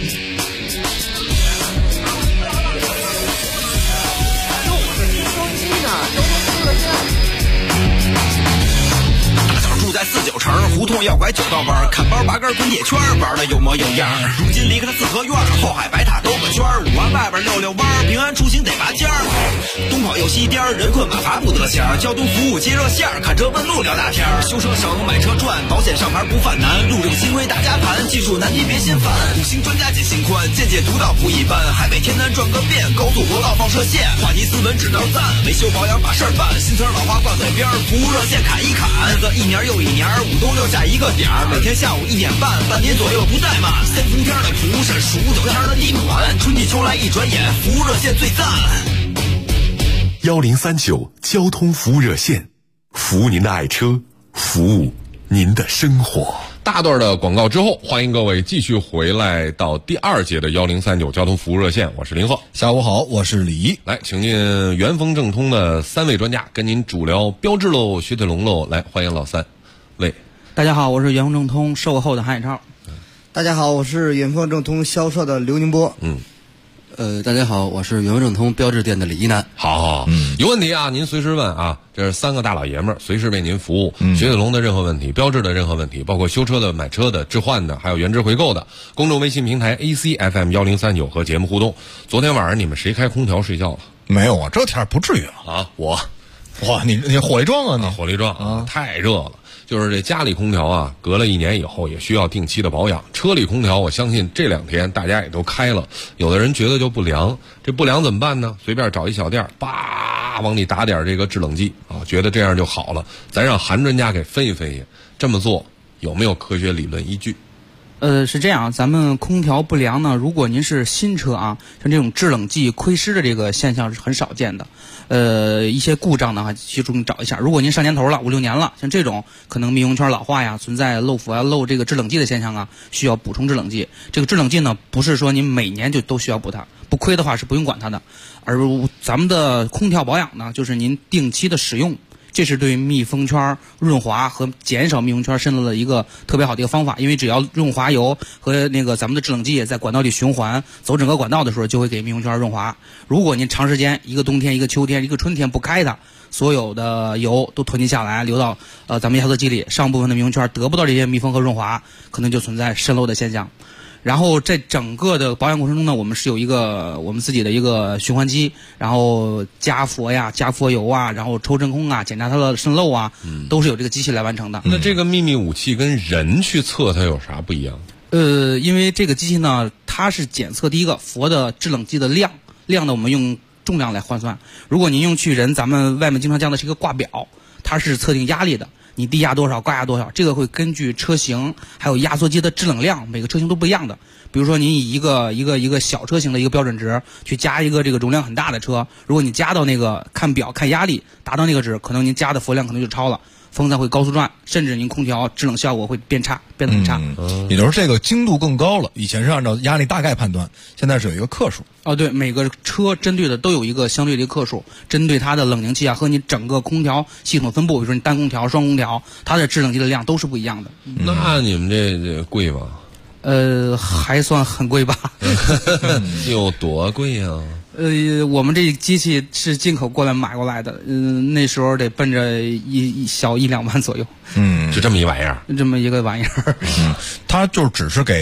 在49城胡同要拐9道弯，看包拔根滚铁圈，玩的有模有样。如今离开了四合院，后海白塔兜个圈，5环外边溜弯，平安出行得拔尖儿。东跑又西颠，人困马乏不得闲。交通服务接热线，看车问路聊大天。修车小农买车赚，保险上牌不犯难。路上新规大家盘，技术难题别心烦。5星专家解心宽，见解独到不一般。海北天南转个遍，高速国道放射线，话题斯文指导赞，维修保养把事儿办。新词老话挂嘴边，服务热线砍一砍。日子一年又一年，5冬6夏一个点儿，每天下午1点半，半年左右不怠慢。3伏天的蒲是数9天的地暖，春季秋来一转眼，服务热线最赞。 1039交通服务热线，服务您的爱车，服务您的生活。 大段的广告之后，欢迎各位继续回来到第2节的1039交通服务热线，我是林鹤。 下午好，我是李怡。 来，请进元丰正通的3位专家跟您主聊标致喽、雪铁龙喽。来，欢迎老3位。 大家好，我是元丰正通售后的韩海超。 大家好，我是元丰正通销售的刘宁波。 大家好，我是元丰正通标致店的李一南。 好，有问题啊，您随时问啊，这是3个大老爷们儿，随时为您服务。雪铁龙的任何问题，标致的任何问题，包括修车的、买车的、置换的，还有原值回购的。公众微信平台 ACFM1039和节目互动。昨天晚上你们谁开空调睡觉了？ 没有啊，这天儿不至于啊！哇， 你火力壮啊你！ 火力壮啊，太热了。就是这家里空调啊，隔了1年以后也需要定期的保养。车里空调，我相信这2天大家也都开了，有的人觉得就不凉，这不凉怎么办呢？随便找一小店，叭往里打点这个制冷剂啊，觉得这样就好了。咱让韩专家给分析分析，这么做有没有科学理论依据？ 是这样，咱们空调不良呢，如果您是新车啊，像这种制冷剂亏失的这个现象是很少见的。一些故障呢，其中找一下。如果您上年头了，5、6年了，像这种可能密封圈老化呀，存在漏腐啊、漏这个制冷剂的现象啊，需要补充制冷剂。这个制冷剂呢，不是说您每年就都需要补它，不亏的话是不用管它的。而咱们的空调保养呢，就是您定期的使用。这是对密封圈润滑和减少密封圈渗漏的一个特别好的一个方法，因为只要润滑油和那个咱们的制冷剂在管道里循环走整个管道的时候，就会给密封圈润滑。如果您长时间一个冬天、一个秋天、一个春天不开它，所有的油都囤积下来，流到咱们压缩机里，上部分的密封圈得不到这些密封和润滑，可能就存在渗漏的现象。然后在整个的保养过程中呢，我们是有一个我们自己的一个循环机，然后加氟呀、加氟油啊，然后抽真空啊，检查它的渗漏啊，都是有这个机器来完成的。 那这个秘密武器跟人去测它有啥不一样？ 因为这个机器呢，它是检测第一个氟的制冷剂的量呢，我们用重量来换算。如果您用去人，咱们外面经常见的是一个挂表，它是测定压力的。你低压多少，高压多少，这个会根据车型还有压缩机的制冷量，每个车型都不一样的。比如说您以一个小车型的一个标准值去加一个这个容量很大的车，如果你加到那个看表看压力达到那个值，可能您加的氟量可能就超了，风扇会高速转，甚至您空调制冷效果会变得很差。 也就是这个精度更高了，以前是按照压力大概判断，现在是有一个克数。 对，每个车针对的都有一个相对的一个克数，针对它的冷凝器啊和你整个空调系统分布，比如说你单空调、双空调，它的制冷剂的量都是不一样的。 那你们这贵吗？ 还算很贵吧。 有多贵呀？ 我们这机器是进口过来买过来的，那时候得奔着小1-2万左右。 就这么一玩意儿， 这么一个玩意儿。 它就只是给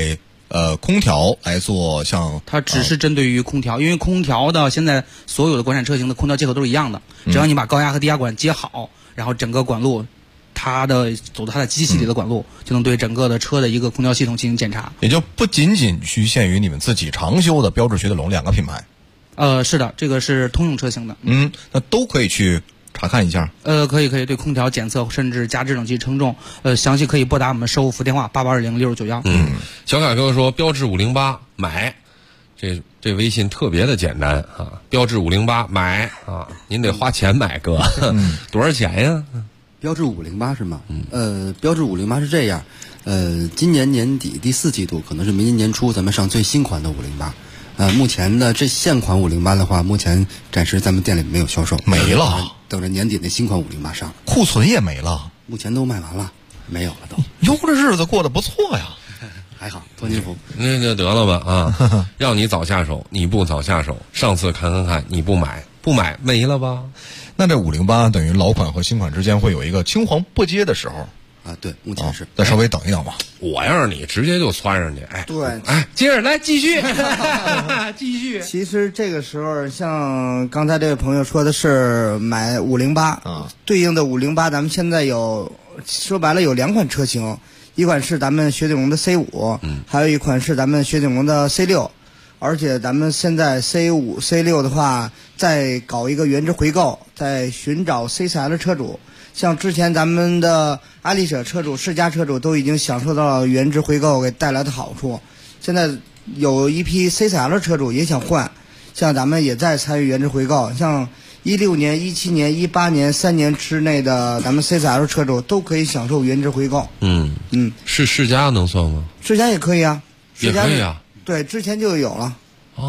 空调来做，像它只是针对于空调，因为空调的现在所有的国产车型的空调接口都是一样的，只要你把高压和低压管接好，然后整个管路走它的机器里的管路，就能对整个的车的一个空调系统进行检查。 也就不仅仅局限于你们自己常修的标致、雪铁龙2个品牌。 是的，这个是通用车型的。 那都可以去查看一下。 可以对空调检测，甚至加制冷剂称重，详细可以拨打我们售后服务电话88206591。 小凯哥说标致508买，这微信特别的简单啊，标致508买啊，您得花钱买哥，多少钱呀？ 标致508是吗？标致508是这样，今年年底第4季度，可能是明年年初咱们上最新款的508。目前呢，这现款508的话，目前暂时咱们店里没有销售， 没了。 等着年底那新款508上， 库存也没了， 目前都卖完了，没有了都。 哟，这日子过得不错呀， 还好，托您福。 那得了吧啊！让你早下手，你不早下手，上次看，你不买没了吧？ 那这508等于老款和新款之间会有一个青黄不接的时候。 对，目前是。 再稍微等一等吧。 我要是你，直接就窜上去。 对， 接着来继续，继续。 其实这个时候，像刚才这位朋友说的是买508对应的508，咱们现在说白了有2款车型，一款是咱们雪铁龙的 C5，还有一款是咱们雪铁龙的 C6。而且咱们现在 C5、C6 的话，再搞一个原值回购，在寻找 C4L 车主。像之前咱们的爱丽舍车主、世嘉车主都已经享受到了原值回购给带来的好处，现在有一批 C4L 车主也想换，像咱们也在参与原值回购，像16年、17年、18年3年之内的咱们 C4L 车主都可以享受原值回购。 是世嘉能算吗？ 世嘉也可以啊， 也可以啊。 对，之前就有了。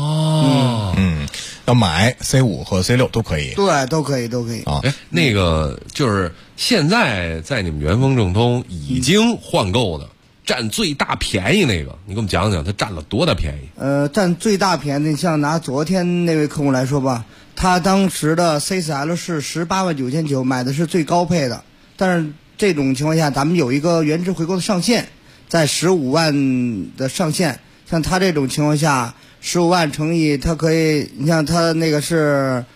要买 C5 和 C6 都可以。 对，都可以啊。 那个就是现在在你们元丰正通已经换购的，占最大便宜那个，你给我们讲讲，他占了多大便宜？ 占最大便宜，像拿昨天那位客户来说吧，他当时的 C4L 是18.999万，买的是最高配的，但是这种情况下，咱们有一个原值回购的上限，在15万的上限。像他这种情况下，15万乘以他可以，你像他那个是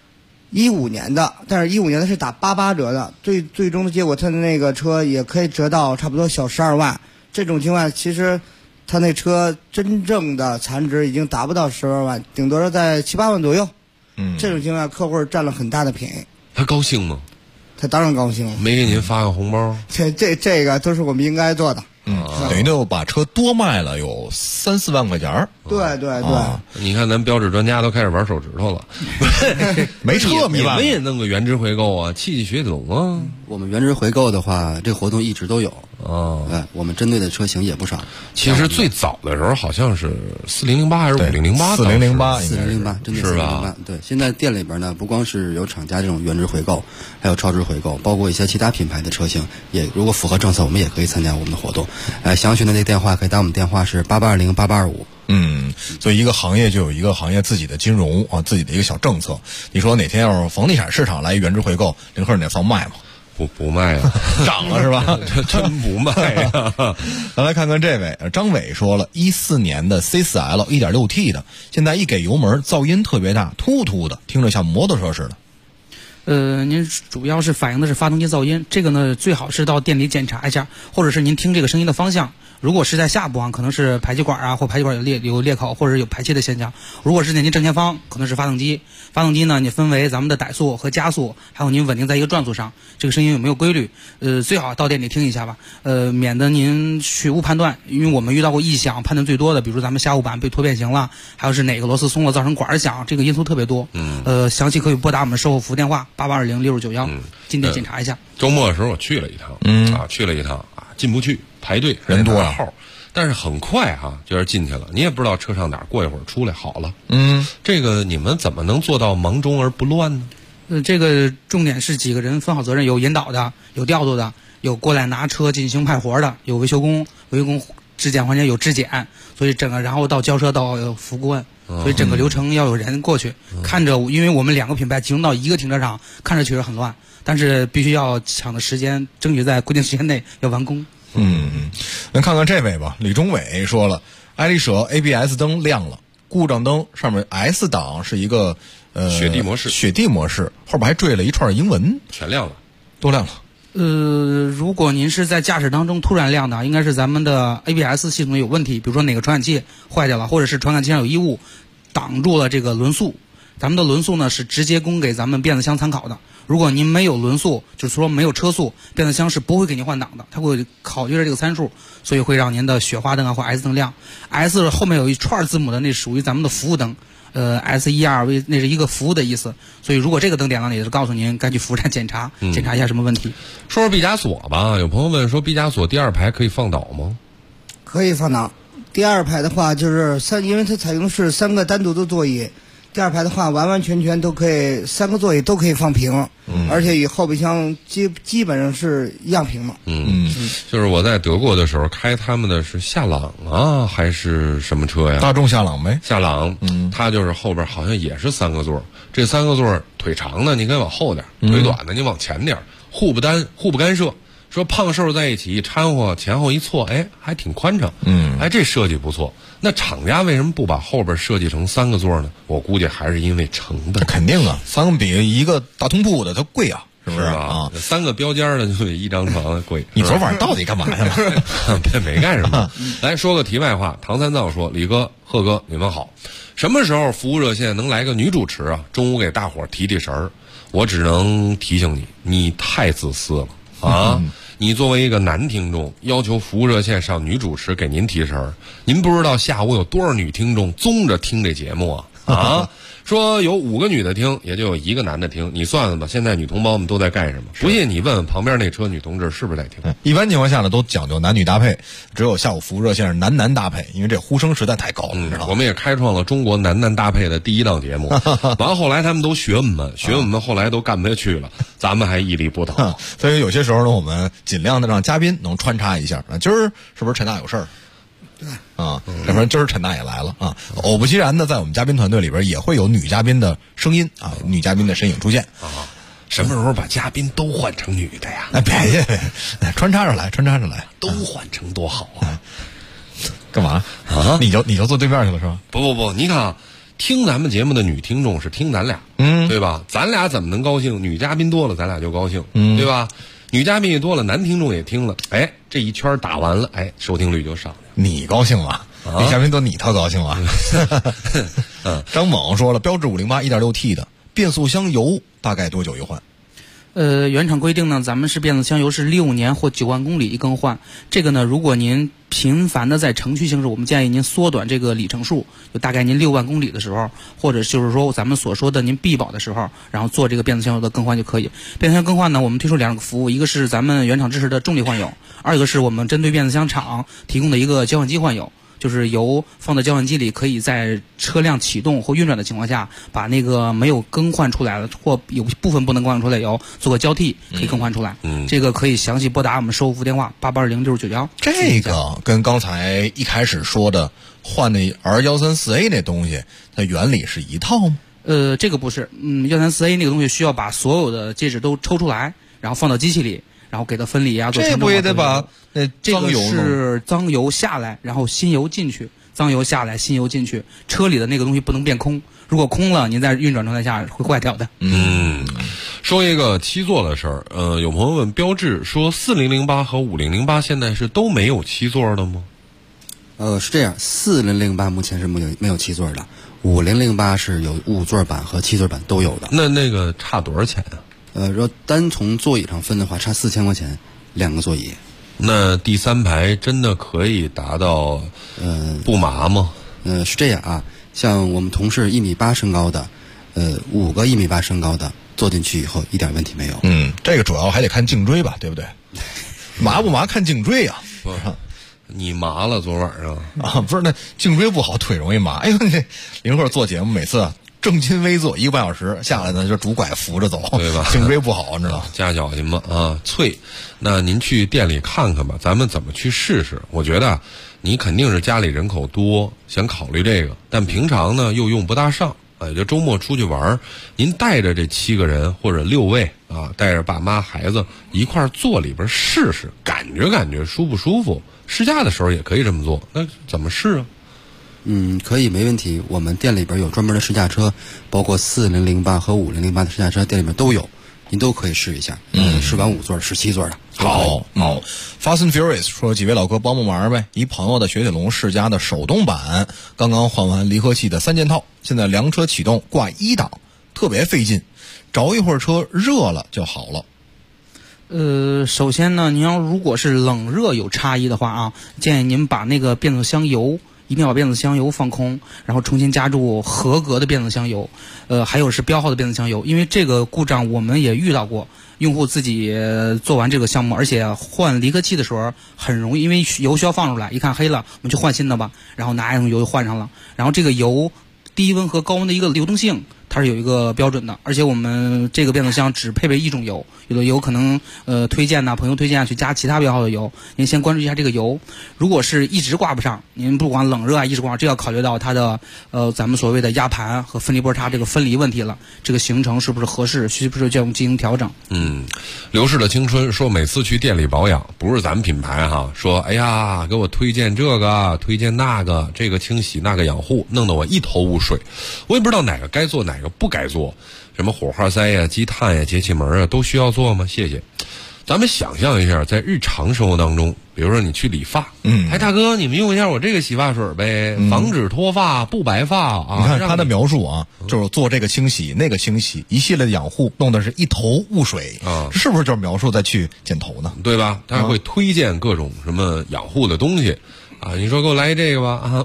15年的，但是15年的是打88折的，最终的结果他的那个车也可以折到差不多小12万。这种情况其实他那车真正的残值已经达不到12万，顶多是在7、8万左右。这种情况下客户占了很大的便宜。 他高兴吗？ 他当然高兴了。 没给您发个红包？ 这个都是我们应该做的。 等于就把车多卖了有3、4万块钱。 对， 你看咱标致专家都开始玩手指头了。 没车没办法， 你们也弄个原值回购啊，气雪铁龙啊。 我们原值回购的话，这个活动一直都有。我们针对的车型也不少。 其实最早的时候好像是4008还是5008？4008 针对是吧？ 对，现在店里边呢，不光是有厂家这种原值回购，还有超值回购，包括一些其他品牌的车型，也如果符合政策，我们也可以参加我们的活动。详询的那个电话可以打我们电话是88208825。 所以一个行业就有一个行业自己的金融啊，自己的一个小政策。你说哪天要是房地产市场来原值回购，林克你那房卖吗？ 不卖啊， 涨了是吧？ 真不卖啊！ 咱来看看这位张伟说了，14年的 C4L 1.6T 的，现在一给油门噪音特别大，突突的，听着像摩托车似的。 您主要是反映的是发动机噪音，这个呢最好是到店里检查一下，或者是您听这个声音的方向。如果是在下部可能是排气管啊，或排气管有裂口，或者有排气的现象。如果是在您正前方，可能是发动机。发动机呢，你分为咱们的怠速和加速，还有您稳定在一个转速上，这个声音有没有规律？最好到店里听一下吧，免得您去误判断。因为我们遇到过异响，判断最多的，比如咱们下雾板被拖变形了，还有是哪个螺丝松了造成管响，这个因素特别多。详细可以拨打我们售后服务电话88206591，进店检查一下。 周末的时候我去了一趟，去了一趟啊，进不去。排队人多啊， 但是很快就是进去了，你也不知道车上哪儿，过一会儿出来好了。这个你们怎么能做到忙中而不乱呢？ 这个重点是几个人分好责任，有引导的，有调度的，有过来拿车进行派活的，有维修工质检环节有质检，所以然后到交车到服务顾问，所以整个流程要有人过去看着，因为我们2个品牌集中到一个停车场，看着确实很乱，但是必须要抢的时间，争取在规定时间内要完工。 咱看看这位吧，李忠伟说了，爱丽舍 ABS 灯亮了，故障灯上面 S 档是一个雪地模式， 后边还缀了一串英文， 全亮了， 都亮了。 如果您是在驾驶当中突然亮的，应该是咱们的 ABS 系统有问题，比如说哪个传感器坏掉了，或者是传感器上有异物挡住了这个轮速。咱们的轮速呢是直接供给咱们变速箱参考的。如果您没有轮速，就是说没有车速，变速箱是不会给您换挡的，它会考虑这个参数，所以会让您的雪花灯啊或 S 灯亮。S 后面有一串字母的，那属于咱们的服务灯。S12V 那是一个服务的意思，所以如果这个灯点了，也是告诉您该去服务站检查一下什么问题。 说说毕加索吧，有朋友问说毕加索第二排可以放倒吗？ 可以放倒。第二排的话就是因为它采用是3个单独的座椅。第二排的话，完完全全都可以，3个座椅都可以放平，而且与后备箱基本上是一样平嘛。 就是我在德国的时候开他们的是夏朗啊，还是什么车呀？ 大众夏朗呗。 夏朗，它就是后边好像也是3个座，这3个座腿长的你可以往后点，腿短的你往前点，互不干涉。说胖瘦在一起一掺和，前后一错，哎，还挺宽敞。哎，这设计不错。那厂家为什么不把后边设计成3个座呢？我估计还是因为成本。 肯定啊，3个比一个大通铺的它贵啊，是不是啊？3个标间的就比一张床的贵。 你昨晚到底干嘛去了？ 没干什么。来说个题外话，唐三藏说：“李哥、贺哥，你们好，什么时候服务热线能来个女主持啊？中午给大伙提提神儿。我只能提醒你，你太自私了啊！”你作为一个男听众，要求服务热线上女主持给您提神儿，您不知道下午有多少女听众综着听这节目啊？说有5个女的听，也就有1个男的听，你算算吧，现在女同胞们都在干什么？不信你问问旁边那车女同志是不是在听？ 一般情况下呢，都讲究男女搭配，只有下午服务热线是男搭配，因为这呼声实在太高了，知道吗？ 我们也开创了中国男搭配的第1档节目，完后来他们都学我们后来都干不下去了，咱们还屹立不倒。 所以有些时候呢，我们尽量的让嘉宾能穿插一下。今儿是不是陈大有事儿？ 对啊，要不然今儿陈大也来了啊。偶不其然的，在我们嘉宾团队里边也会有女嘉宾的声音啊，女嘉宾的身影出现啊。什么时候把嘉宾都换成女的呀？ 别，穿插着来， 都换成多好啊！ 干嘛啊？你就坐对面去了是吧？ 不，你看啊，听咱们节目的女听众是听咱俩，对吧？咱俩怎么能高兴？女嘉宾多了，咱俩就高兴，对吧？女嘉宾也多了，男听众也听了，哎，这一圈打完了，哎，收听率就上了。 你高兴了，女嘉宾多，你特高兴了。张猛说了，标致508 1.6T 的变速箱油大概多久一换？ 原厂规定呢，咱们是变速箱油是6年或9万公里一更换。这个呢，如果您频繁的在城区行驶，我们建议您缩短这个里程数，就大概您6万公里的时候，或者就是说咱们所说的您必保的时候，然后做这个变速箱油的更换就可以。变速箱更换呢，我们推出2个服务，一个是咱们原厂支持的重力换油，2个是我们针对变速箱厂提供的一个交换机换油。就是油放在交换机里，可以在车辆启动或运转的情况下，把那个没有更换出来的或有部分不能更换出来的油做个交替，可以更换出来。这个可以详细拨打我们售后服务电话88206591。 这个跟刚才一开始说的换那 R134A 那东西，它原理是一套吗？ 这个不是，134A 那个东西需要把所有的介质都抽出来，然后放到机器里。然后给它分离啊， 这不也得把那脏油？ 这个是脏油下来，然后新油进去，脏油下来，新油进去。车里的那个东西不能变空，如果空了，您在运转状态下会坏掉的。 说一个7座的事儿，有朋友问标致说4008和5008现在是都没有7座的吗？ 是这样，4008目前是没有7座的，5008是有5座版和7座版都有的。 那个差多少钱啊？ 如果单从座椅上分的话，差4000块钱2个座椅。 那第3排真的可以达到不麻吗？ 是这样啊，像我们同事1.8米身高的，5个1.8米身高的坐进去以后一点问题没有。 这个主要还得看颈椎吧，对不对？麻不麻看颈椎呀。 不是，你麻了昨晚上啊？不是，那颈椎不好，腿容易麻。哎呦，那林鹤做节目每次正襟危坐1个半小时下来呢，就拄拐扶着走， 对吧？ 颈椎不好，你知道？ 加小心吧啊！脆，那您去店里看看吧，咱们怎么去试试？我觉得你肯定是家里人口多，想考虑这个，但平常呢又用不大上，就周末出去玩，您带着这7个人或者6位啊，带着爸妈孩子一块儿坐里边试试，感觉舒不舒服。试驾的时候也可以这么做，那怎么试啊？ 可以，没问题。我们店里边有专门的试驾车，包括4008和5008的试驾车，店里面都有，您都可以试一下。试完5座、17座的。 好，Fast and Furious 说几位老哥帮忙呗，一朋友的雪铁龙世嘉的手动版刚刚换完离合器的3件套，现在凉车启动挂1档，特别费劲，着一会儿车热了就好了。 首先呢，您如果是冷热有差异的话啊，建议您把那个变速箱油一定要把变速箱油放空，然后重新加注合格的变速箱油，还有是标号的变速箱油，因为这个故障我们也遇到过，用户自己做完这个项目，而且换离合器的时候很容易，因为油需要放出来，一看黑了，我们去换新的吧，然后拿一桶油就换上了，然后这个油低温和高温的一个流动性它是有一个标准的，而且我们这个变速箱只配备一种油，有的油可能推荐朋友推荐去加其他标号的油，您先关注一下这个油。如果是一直挂不上，您不管冷热一直挂，这要考虑到它的咱们所谓的压盘和分离波差这个分离问题了，这个行程是不是合适，需不需要进行调整？ 流逝的青春说每次去店里保养，不是咱们品牌哈，说哎呀给我推荐这个推荐那个，这个清洗那个养护，弄得我一头雾水，我也不知道哪个该做哪个不该做，什么火花塞呀、积碳呀、节气门啊，都需要做吗？谢谢。咱们想象一下，在日常生活当中，比如说你去理发，大哥，你们用一下我这个洗发水呗，防止脱发、不白发啊。 你看他的描述啊，就是做这个清洗、那个清洗，一系列的养护，弄的是一头雾水啊，是不是就是描述再去剪头呢？ 对吧？他会推荐各种什么养护的东西啊，你说给我来这个吧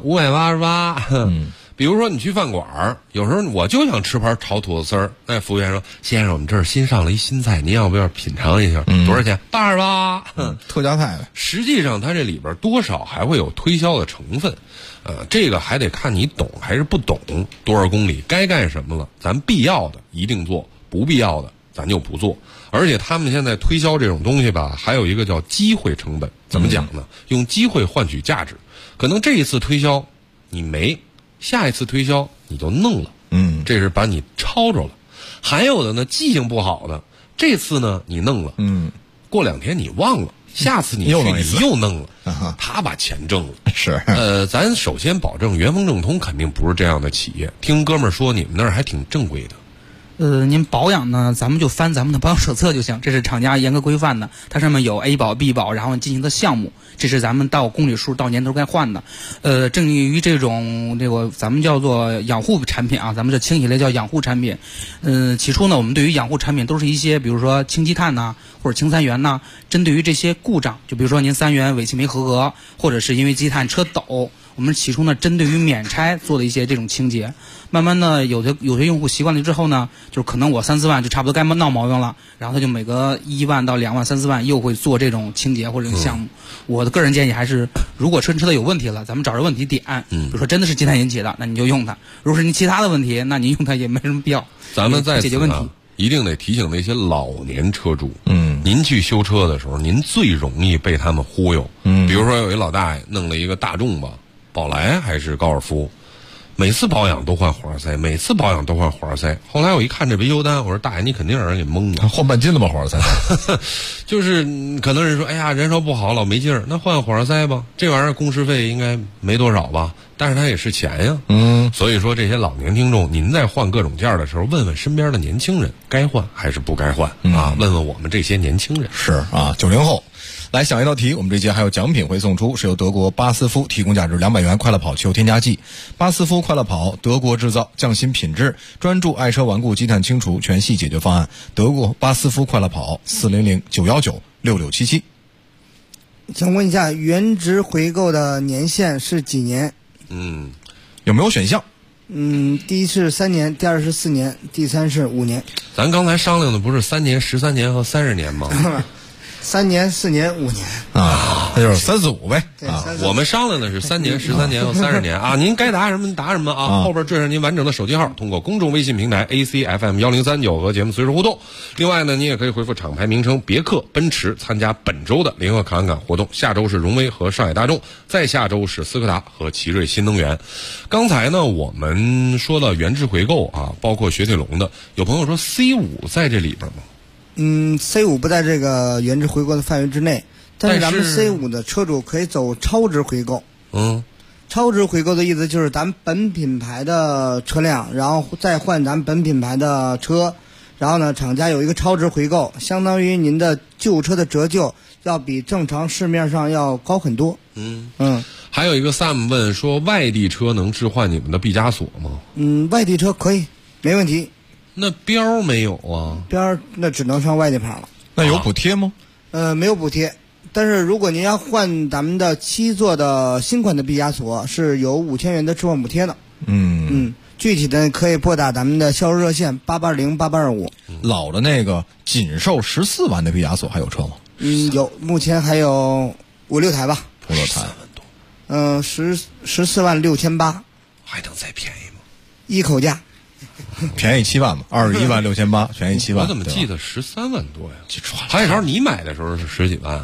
，588。比如说你去饭馆，有时候我就想吃盘炒土豆丝儿，那服务员说：“先生，我们这儿新上了一新菜，您要不要品尝一下？多少钱？88， 特价菜呗。” 实际上它这里边多少还会有推销的成分，这个还得看你懂还是不懂。多少公里该干什么了，咱必要的一定做，不必要的咱就不做。而且他们现在推销这种东西吧，还有一个叫机会成本，怎么讲呢？用机会换取价值，可能这一次推销你没。下一次推销你就弄了，这是把你抄着了。还有的呢，记性不好的，这次呢你弄了，过2天你忘了，下次你去你又弄了，他把钱挣了。 是， 咱首先保证元丰正通肯定不是这样的企业。听哥们儿说你们那儿还挺正规的。 您保养呢，咱们就翻咱们的保养手册就行，这是厂家严格规范的，它上面有 A 保、B 保，然后进行的项目，这是咱们到公里数、到年头该换的。正于这种咱们叫做养护产品啊，咱们这清洗类叫养护产品。起初呢，我们对于养护产品都是一些，比如说清积碳呐，或者清三元呐，针对于这些故障，就比如说您3元尾气没合格，或者是因为积碳车抖。我们起初呢，针对于免拆做的一些这种清洁，慢慢的有些用户习惯了之后呢，就是可能我3、4万就差不多该闹毛病了，然后他就每隔1万到2万、3、4万又会做这种清洁或者这种项目。我的个人建议还是，如果车的有问题了，咱们找着问题点，比如说真的是积碳引起的，那你就用它；如果是你其他的问题，那你用它也没什么必要。 咱们在解决问题。 一定得提醒那些老年车主，您去修车的时候，您最容易被他们忽悠。比如说有一老大爷弄了一个大众吧，宝来还是高尔夫，每次保养都换火花塞，每次保养都换火花塞。后来我一看这维修单，我说大爷你肯定让人给蒙了， 换半斤了吧火花塞？ 就是可能人说，哎呀燃烧不好老没劲儿，那换火花塞吧，这玩意儿工时费应该没多少吧，但是它也是钱呀。所以说这些老年听众，您在换各种件的时候，问问身边的年轻人该换还是不该换啊？问问我们这些年轻人。 是啊，90后。来想一道题，我们这节还有奖品会送出，是由德国巴斯夫提供价值200元快乐跑汽油添加剂。巴斯夫快乐跑，德国制造，匠心品质，专注爱车顽固积碳清除全系解决方案。德国巴斯夫快乐跑，400-919-6677。 想问一下，原值回购的年限是几年？ 有没有选项？ 第一是3年，第二是4年，第三是5年。 咱刚才商量的不是3年、13年和30年吗 ？3年、4年、5年啊，那就是3、4、5呗。 我们商量的是3年、13年和30年啊。您该答什么答什么啊。后边缀上您完整的手机号，通过公众微信平台 ACFM1039和节目随时互动。另外呢，您也可以回复厂牌名称别克、奔驰参加本周的联合侃侃活动。下周是荣威和上海大众，再下周是斯柯达和奇瑞新能源。刚才呢，我们说了原质回购啊，包括雪铁龙的，有朋友说 C5 在这里边吗？ C5不在这个原值回购的范围之内，但是咱们 C5 的车主可以走超值回购。超值回购的意思就是咱本品牌的车辆，然后再换咱本品牌的车，然后呢，厂家有一个超值回购，相当于您的旧车的折旧要比正常市面上要高很多。 还有一个 Sam 问说，外地车能置换你们的毕加索吗？ 外地车可以，没问题。 那标没有啊？ 标那只能上外地牌了。 那有补贴吗？ 没有补贴。但是如果您要换咱们的7座的新款的毕加索，是有5000元的置换补贴的。具体的可以拨打咱们的销售热线88208825。 老的那个仅售14万的毕加索还有车吗？ 有，目前还有5、6台吧。 5、6台。 14万6800， 还能再便宜吗？ 一口价。 便宜7万嘛，21万6800，便宜7万。 我怎么记得13万多呀？韩小超，你买的时候是10几万？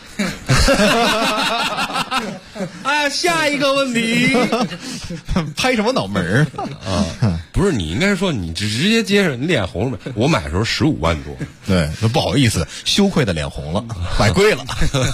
哎，下一个问题，拍什么脑门儿啊？不是，你应该说你直接接上，你脸红了。我买的时候15万多， 对，不好意思，羞愧的脸红了，买贵了。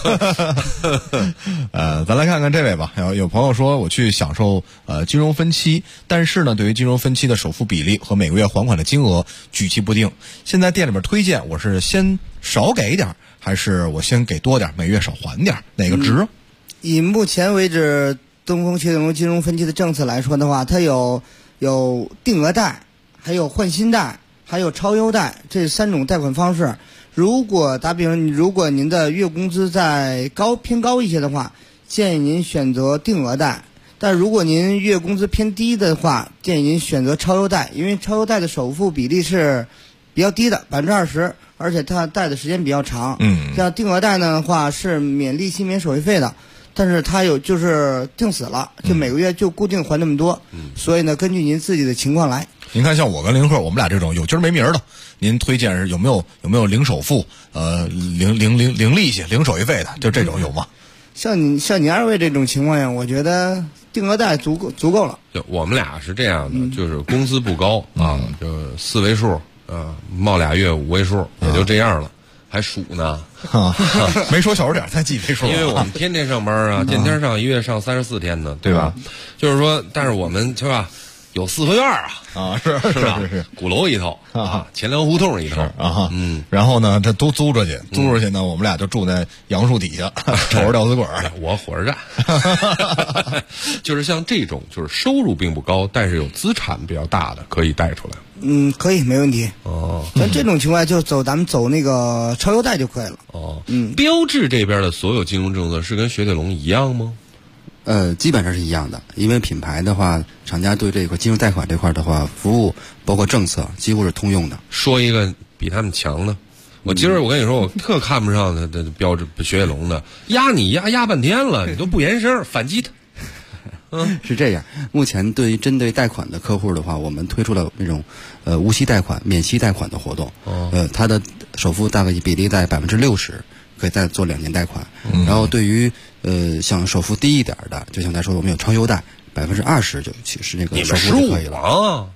咱来看看这位吧。有朋友说我去享受金融分期，但是呢，对于金融分期的首付比例和每个月还款的金额举棋不定。现在店里面推荐我是先少给一点，还是我先给多点，每月少还点，哪个值？ 以目前为止东风雪铁龙金融分期的政策来说的话，它有定额贷，还有换新贷，还有超优贷，这3种贷款方式。如果打比方，如果您的月工资偏高一些的话，建议您选择定额贷；但如果您月工资偏低的话，建议您选择超优贷，因为超优贷的首付比例是比较低的，20%，而且它贷的时间比较长。像定额贷的话是免利息、免手续费的。但是它就是定死了，就每个月就固定还那么多，所以呢，根据您自己的情况来。 您看，像我跟林鹤，我们俩这种有今儿没名儿的，您推荐是有没有零首付、零利息、零手续费的，就这种有吗？ 像你二位这种情况下，我觉得定额贷足够了。 就我们俩是这样的，就是工资不高啊，就4位数冒俩月5位数，也就这样了。还数呢， 没说小数点，才几位数。 因为我们天天上班啊，见天上，1月上34天呢，对吧？就是说，但是我们是吧，有4合院是鼓楼一套钱粮胡同一套然后呢，这都租出去呢，我们俩就住在杨树底下，瞅着吊死鬼儿。 我火车站，就是像这种，就是收入并不高，但是有资产比较大的，可以贷出来。 可以，没问题。像这种情况就咱们走那个超优贷就可以了。 标致这边的所有金融政策是跟雪铁龙一样吗？ 基本上是一样的，因为品牌的话，厂家对这块金融贷款这块的话，服务包括政策几乎是通用的。 说一个比他们强的，我今儿我跟你说，我特看不上他的标致雪铁龙的，压半天了，你都不言声，反击他。 是这样，目前针对贷款的客户的话，我们推出了那种无息贷款、免息贷款的活动。它的首付大概比例在60%，可以再做2年贷款。然后对于像首付低一点的，就像他说我们有超优贷，20%就其实那个首付就可以了。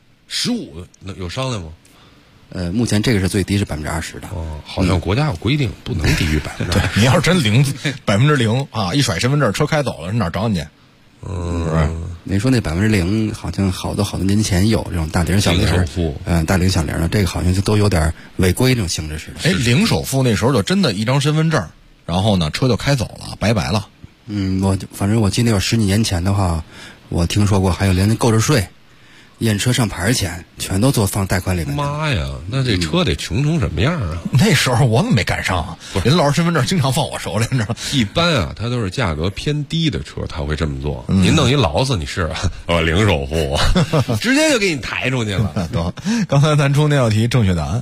15那有商量吗？ 目前这个是最低是20%的。 好像国家有规定，不能低于20%。 对，你要是真0%啊，一甩身份证车开走了，哪找你去？ 您说那0%好像好多年前有这种大零小零首付， 大零小零的，这个好像就都有点违规这种性质似的。 零首付那时候就真的一张身份证，然后呢车就开走了，拜拜了。 反正我记得有10几年前的话，我听说过还有连那购置税、验车上牌钱全都放贷款里面。 妈呀，那这车得穷成什么样啊？ 那时候我怎么没赶上啊？人老师身份证经常放我手里，你知道吗？ 一般啊，它都是价格偏低的车，他会这么做。您弄一劳斯，你是零首付，直接就给你抬出去了。 刚才咱出那道题正确答案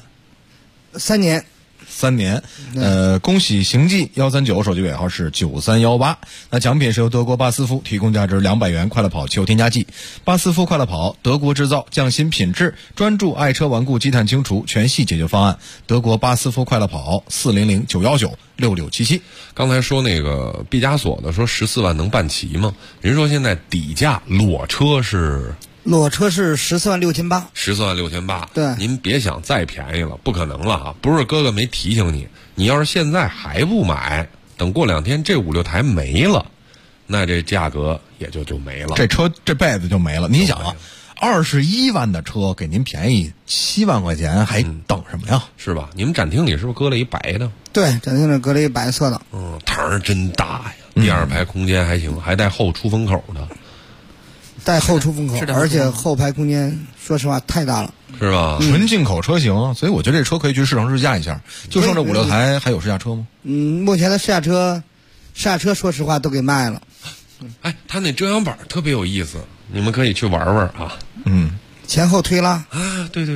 ，3年。 3年，恭喜行记139，手机尾号是9318。那奖品是由德国巴斯夫提供价值200元快乐跑汽油添加剂。巴斯夫快乐跑，德国制造，匠心品质，专注爱车顽固积碳清除全系解决方案。德国巴斯夫快乐跑，400-919-6677。 刚才说那个毕加索的说14万能办齐吗？人说现在底价裸车是裸车是 146800， 对， 您别想再便宜了，不可能了啊！不是哥哥没提醒你，你要是现在还不买，等过2天这5、6台没了，那这价格也就没了， 这车这辈子就没了。您想啊，21万的车给您便宜7万块钱，还等什么呀？ 是吧？你们展厅里是不是搁了一白的？ 对，展厅里搁了一白色的。 堂真大呀，第2排空间还行，还带后出风口的。 带后出风口，而且后排空间说实话太大了， 是吧？ 纯进口车型，所以我觉得这车可以去市场试驾一下。就剩这5、6台，还有试驾车吗？ 目前的试驾车说实话都给卖了。 哎，他那遮阳板特别有意思，你们可以去玩玩啊。 前后推拉啊，对，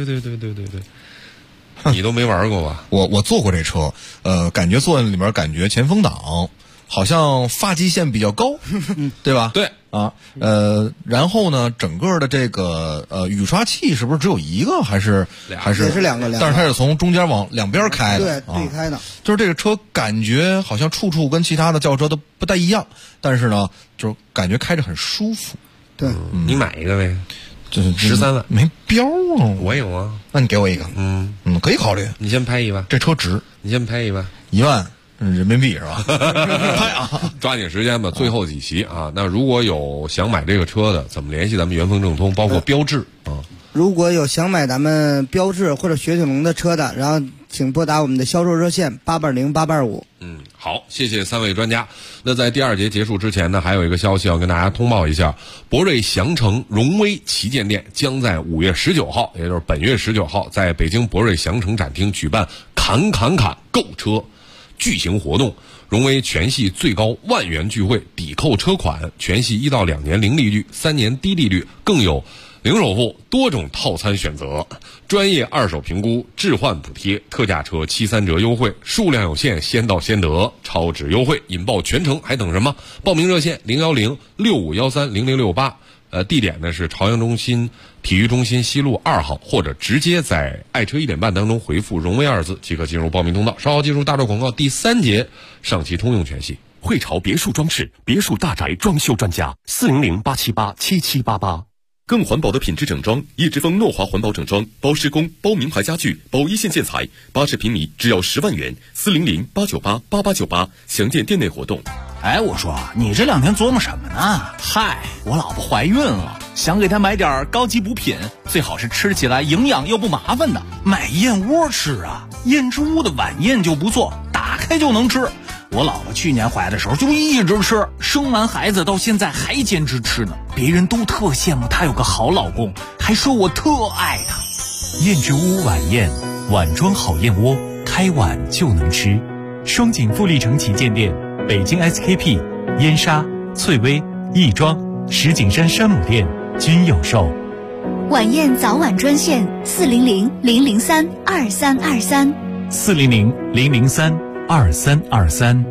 你都没玩过吧？ 我坐过这车，感觉坐在里面，感觉前风挡好像发际线比较高，对吧？ 对啊，然后呢，整个的这个雨刷器是不是只有一个，还是也是两个？ 但是它是从中间往两边开的， 对开的。 就是这个车感觉好像处处跟其他的轿车都不太一样，但是呢，就感觉开着很舒服。 对， 你买一个呗， 就是 13万， 没标啊。 我有啊， 那你给我一个，可以考虑。 你先拍1万， 这车值， 你先拍1万 ，1万。人民币是吧？拍啊！ 抓紧时间吧，最后几期啊。那如果有想买这个车的，怎么联系咱们元丰正通？包括标致啊。 如果有想买咱们标致或者雪铁龙的车的，然后请拨打我们的销售热线820-8825。 好，谢谢3位专家。那在第2节结束之前呢，还有一个消息要跟大家通报一下：博瑞翔城荣威旗舰店将在5月19号，也就是本月19号，在北京博瑞翔城展厅举办砍购车巨型活动，荣威全系最高10000元钜惠抵扣车款，全系1到2年零利率，3年低利率，更有零首付多种套餐选择，专业二手评估，置换补贴，特价车7-3折优惠，数量有限，先到先得，超值优惠，引爆全城，还等什么？报名热线010-6513-0068，地点呢是朝阳中心体育中心西路2号，或者直接在爱车1点半当中回复荣威2字即可进入报名通道。稍后进入大段广告，第3节上汽通用全系。 汇潮别墅装饰，别墅大宅装修专家，400-878-7788。更环保的品质整装，叶之峰诺华环保整装，包施工，包名牌家具，包一线建材，80平米只要10万元，400-898-8898，详见店内活动。 哎，我说你这2天琢磨什么呢？嗨，我老婆怀孕了，想给她买点高级补品，最好是吃起来营养又不麻烦的。买燕窝吃啊，燕之屋的晚宴就不错，打开就能吃。我老婆去年怀的时候就一直吃，生完孩子到现在还坚持吃呢。别人都特羡慕她有个好老公，还说我特爱她。 燕之屋晚宴，碗装好燕窝，开碗就能吃。双井富力城旗舰店，北京 SKP、燕莎、翠微、亦庄、石景山山姆店均有售。 晚宴早晚专线400-003-2323。 400-003-2323。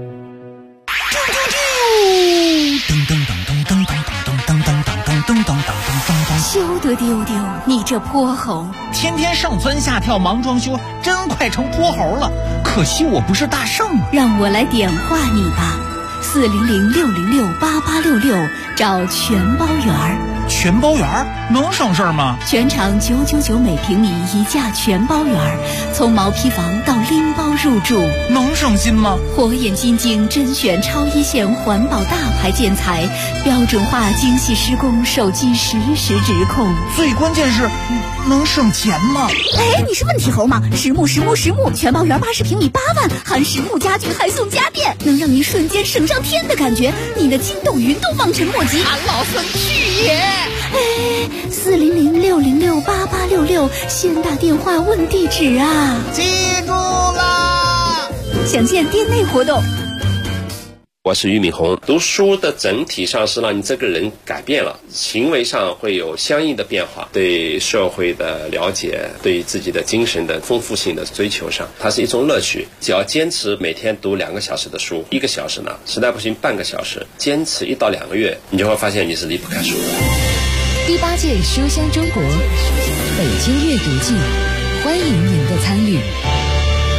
休得丢丢，你这泼猴！ 天天上蹿下跳忙装修，真快成泼猴了。可惜我不是大圣啊！ 让我来点化你吧，400-606-8866，找全包园儿。 全包园儿能省事儿吗？ 全场999每平米一价全包园儿，从毛坯房到拎包入住， 能省心吗？ 火眼金睛甄选超一线环保大牌建材，标准化精细施工，手机实时直控。 最关键是能省钱吗？ 哎，你是问题猴吗？实木全包园80平米8万，含实木家具还送家电，能让您瞬间省上天的感觉，你的筋斗云都望尘莫及。 俺老孙去也！ 哎，400-606-8866，先打电话问地址啊！ 记住啦！ 详见店内活动。 我是俞敏洪。读书的整体上是让你这个人改变了，行为上会有相应的变化，对社会的了解，对自己的精神的丰富性的追求上，它是一种乐趣。只要坚持每天读2个小时的书，1个小时呢，实在不行半个小时，坚持1到2个月，你就会发现你是离不开书的。 第8届书香中国北京阅读季，欢迎您的参与。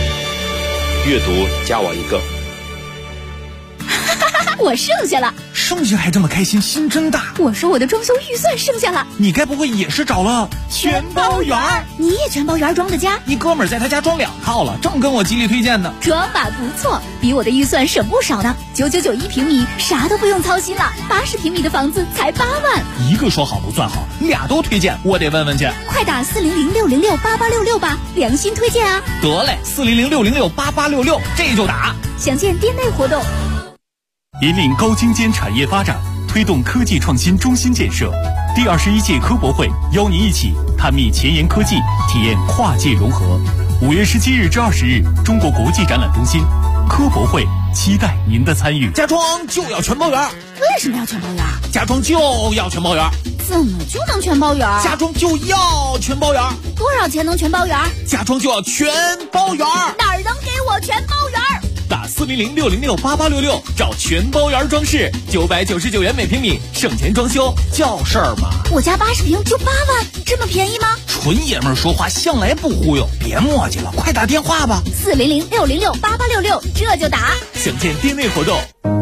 阅读加我一个。 我剩下了。 剩下还这么开心，心真大。 我说我的装修预算剩下了， 你该不会也是找了全包园？ 你也全包园装的家？ 你哥们儿在他家装2套了，正跟我极力推荐呢。 装法不错，比我的预算省不少呢。9991平米，啥都不用操心了。80平米的房子才8万。 一个说好不算好，俩都推荐，我得问问去。 快打400-606-8866吧，良心推荐啊！ 得嘞，400-606-8866，这就打。 详见店内活动。 引领高精尖产业发展，推动科技创新中心建设。第21届科博会邀您一起探秘前沿科技，体验跨界融合。5月17日至20日，中国国际展览中心科博会，期待您的参与。 家装就要全包园。 为什么要全包园？ 家装就要全包园。 怎么就能全包园？ 家装就要全包园。 多少钱能全包园？ 家装就要全包园。 哪儿能给我全包园？ 打400-606-8866，找全包园装饰，999元每平米，省钱装修叫事儿嘛。 我家80平就8万，这么便宜吗？ 纯爷们儿说话向来不忽悠，别磨叽了，快打电话吧。 400-606-8866，这就打。 详见店内活动。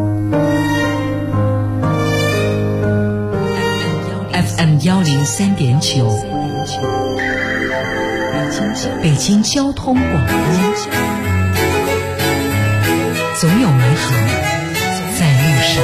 FM 103.9，北京交通广播。总有美好在路上。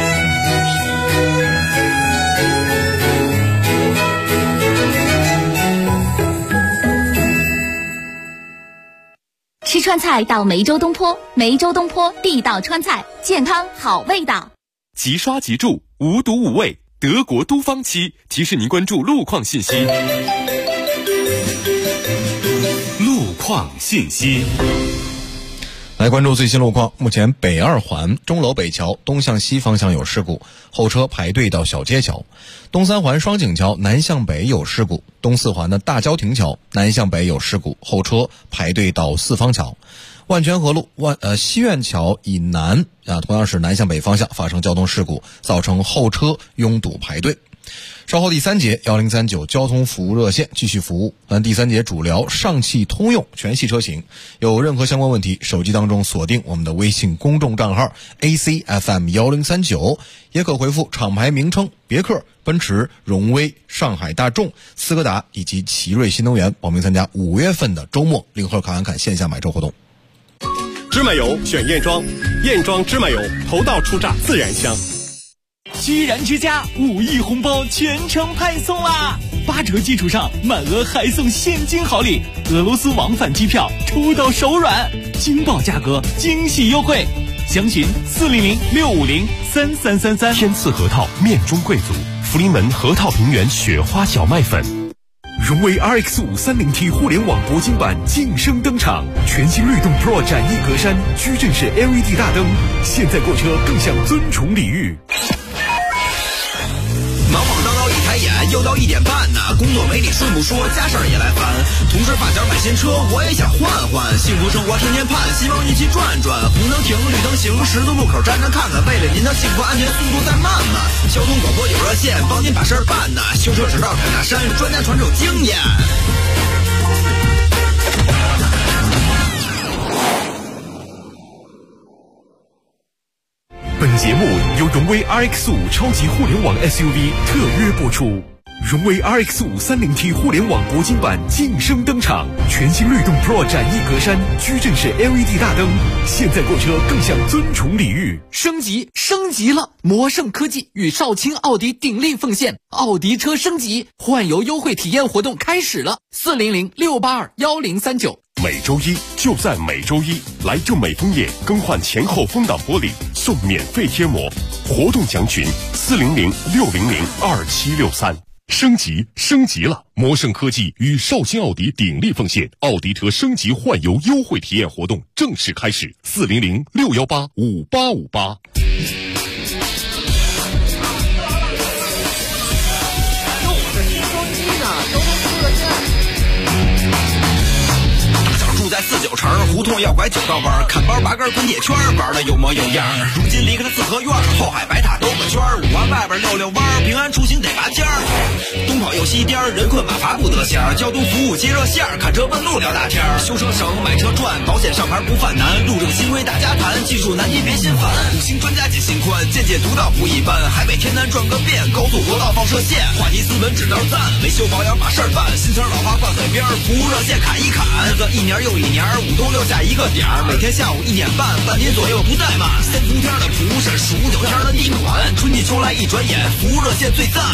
吃川菜到梅州东坡，梅州东坡地道川菜，健康好味道。 即刷即住，无毒无味，德国都方漆提示您关注路况信息。路况信息。 来关注最新路况。目前北2环钟楼北桥东向西方向有事故，后车排队到小街桥。东3环双井桥南向北有事故，东4环的大郊亭桥南向北有事故，后车排队到四方桥。万泉河路西苑桥以南同样是南向北方向发生交通事故，造成后车拥堵排队。稍后第3节1039交通服务热线继续服务。第3节主聊上汽通用全系车型，有任何相关问题，手机当中锁定我们的微信公众账号 ACFM1039，也可回复厂牌名称别克、奔驰、荣威、上海大众、斯柯达以及奇瑞新能源，报名参加5月份的周末领盒侃侃线下买车活动。 芝麻油选燕庄，燕庄芝麻油头道出榨自然香。 居然之家5亿红包全程派送啦！8折基础上满额还送现金好礼，俄罗斯往返机票抽到手软，惊爆价格，惊喜优惠，详询400-650-3333。 天赐核桃面中贵族，福临门核桃平原雪花小麦粉。荣威 RX5 30T 互联网铂金版晋升登场，全新律动 Pro 展翼格栅，矩阵式 LED 大灯，现在购车更享尊崇礼遇。 忙忙叨叨一抬眼，又到1点半呢，工作没你顺不说，家事儿也来烦。同事发小买新车，我也想换换，幸福生活天天盼，希望一起转转。红灯停，绿灯行，十字路口站着看看，为了您的幸福安全，速度再慢慢。交通广播有热线，帮您把事儿办呢。修车直到凯大山，专家传授经验。 本节目由荣威 RX5 超级互联网 SUV 特约播出。荣威 RX5 30T 互联网铂金版晋升登场，全新律动 Pro 展翼格栅，矩阵式 LED 大灯，现在购车更享尊崇礼遇。 升级了！魔盛科技与少卿奥迪鼎力奉献，奥迪车升级换油优惠体验活动开始了，400-682-1039。 每周一就在每周一，来就美枫叶更换前后风挡玻璃送免费贴膜，活动详询400-600-2763。升级了！魔盛科技与少卿奥迪鼎力奉献，奥迪车升级换油优惠体验活动正式开始，400-618-5858。 住在49城胡同要拐9道弯，砍包拔根滚铁圈，玩的有模有样。如今离开了四合院，后海白塔兜个圈，5环外边溜溜弯，平安出行得拔尖儿。东跑右西西颠，人困马乏不得闲。交通服务接热线，看车问路聊大天。修车省，买车赚，保险上牌不犯难。路政新规大家谈，技术难题别心烦。五星专家解心宽，见解独到不一般。海北天南转个遍，高速国道放射线，话题斯文指导赞。维修保养把事儿办，新车老花挂嘴边，服务热线砍一砍。日子一年又一年，五东六下一个点儿，每天下午1点半，半年左右不怠慢。三伏天的蒲是数9天的地暖，春季秋来一转眼，服务热线最赞。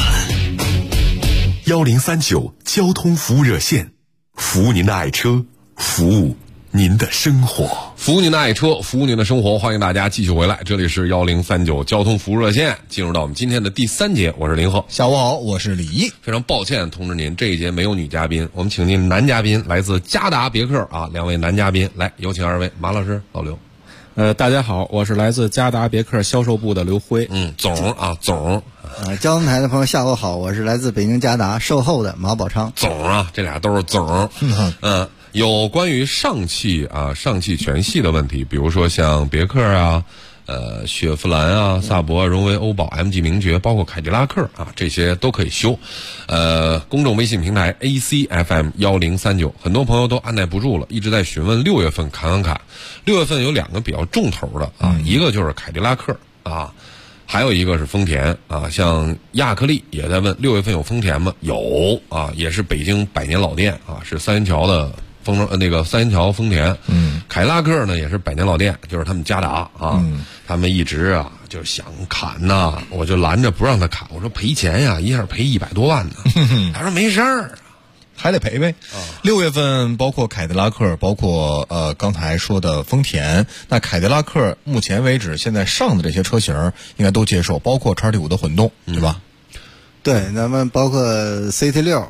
1039交通服务热线，服务您的爱车，服务您的生活， 服务您的爱车，服务您的生活。欢迎大家继续回来，这里是1039交通服务热线。进入到我们今天的第3节，我是林鹤。 下午好，我是李毅。 非常抱歉通知您，这一节没有女嘉宾，我们请进男嘉宾，来自嘉达别克啊，2位男嘉宾，来有请2位，马老师，老刘。 大家好，我是来自嘉达别克销售部的刘辉。 总。 交通台的朋友下午好，我是来自北京嘉达售后的马宝昌。 总啊，这俩都是总。有关于上汽全系的问题，比如说像别克啊、雪佛兰啊、萨博、荣威、欧宝、MG 名爵，包括凯迪拉克啊，这些都可以修。公众微信平台 ACFM 1039，很多朋友都按耐不住了，一直在询问6月份砍。6月份有2个比较重头的啊，一个就是凯迪拉克啊。还有一个是丰田啊，像亚克力也在问6月份有丰田吗？有啊，也是北京100年老店啊，是三元桥的三元桥丰田。凯迪拉克呢也是100年老店，就是他们嘉达啊，他们一直啊就想砍呐，我就拦着不让他砍，我说赔钱呀，一下赔100多万呢。他说没事儿。 还得赔呗。6月份包括凯迪拉克，包括刚才说的丰田。那凯迪拉克目前为止现在上的这些车型应该都接受，包括 XT5 的混动，对吧？ 对，咱们包括 CT6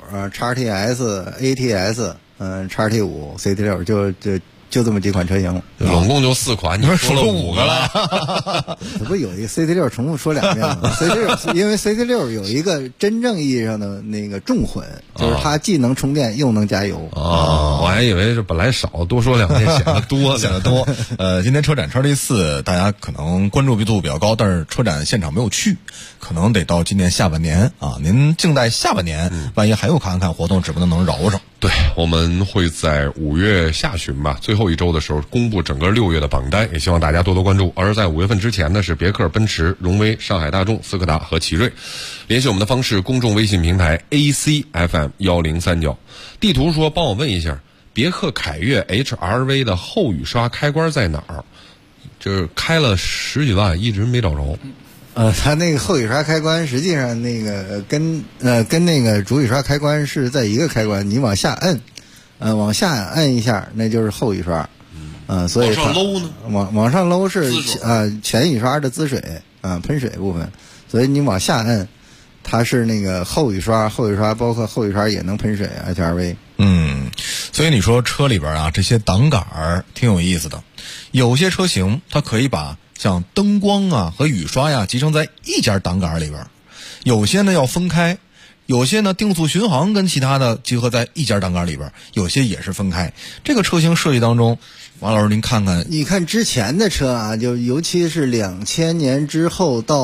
XTS、ATS，XT5、CT6 就这么几款车型， 总共就4款，你说了5个了。 这不有一个 CT6 重复说2遍吗？CT6 因为 CT6 有一个真正意义上的那个重混，就是它既能充电又能加油。 我还以为是本来少，多说2遍显得多， 显得多。今天车展车第4，大家可能关注度比较高，但是车展现场没有去，可能得到今年下半年啊。您静待下半年，万一还有看活动，指不定能饶上。 对，我们会在5月下旬吧，最后一周的时候公布整个6月的榜单，也希望大家多多关注。而在5月份之前呢，是别克、奔驰、荣威、上海大众、斯柯达和奇瑞。联系我们的方式，公众微信平台 ACFM 1039。地图说帮我问一下，别克凯越 HRV 的后雨刷开关在哪儿？就是开了10几万，一直没找着。 它那个后雨刷开关实际上那个跟那个主雨刷开关是在一个开关，你往下摁，往下摁一下，那就是后雨刷。所以往上搂呢？ 往上搂是前雨刷的滋水喷水部分，所以你往下摁，它是那个后雨刷包括后雨刷也能喷水 HRV。 所以你说车里边啊这些挡杆挺有意思的，有些车型它可以把像灯光啊和雨刷呀集成在一家挡杆里边，有些呢要分开，有些呢定速巡航跟其他的结合在一家挡杆里边，有些也是分开。这个车型设计当中，王老师您看看， 你看之前的车啊，就尤其是2000年之后到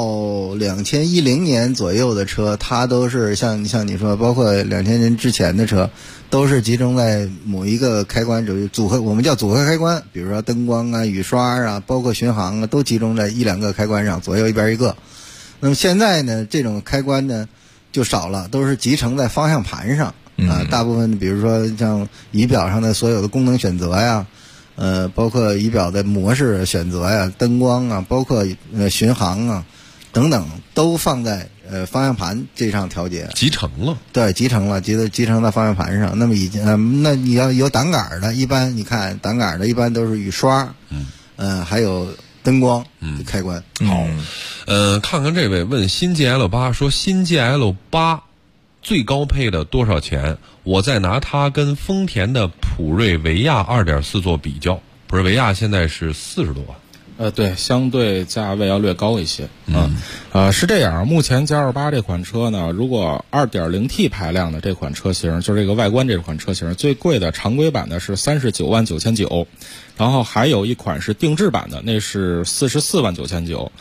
2010年左右的车，它都是像你说，包括2000年之前的车，都是集中在某一个开关组合，我们叫组合开关，比如说灯光啊、雨刷啊，包括巡航啊，都集中在1-2个开关上，左右一边一个。那么现在呢，这种开关呢就少了，都是集成在方向盘上大部分比如说像仪表上的所有的功能选择呀，包括仪表的模式选择呀，灯光啊，包括巡航啊等等，都放在方向盘这上调节， 集成了。 对，集成了，集成在方向盘上。那么那你要有挡杆的，一般你看挡杆的一般都是雨刷，还有灯光开关。 好，看看这位问新 GL8 说，新 GL8 最高配的多少钱？我再拿它跟丰田的普锐维亚 2.4 做比较，普锐维亚现在是40多万。 对，相对价位要略高一些。是这样，目前 GL8 这款车呢，如果 2.0T 排量的这款车型，就是这个外观这款车型，最贵的常规版的是39.9万，然后还有一款是定制版的，那是44.9万。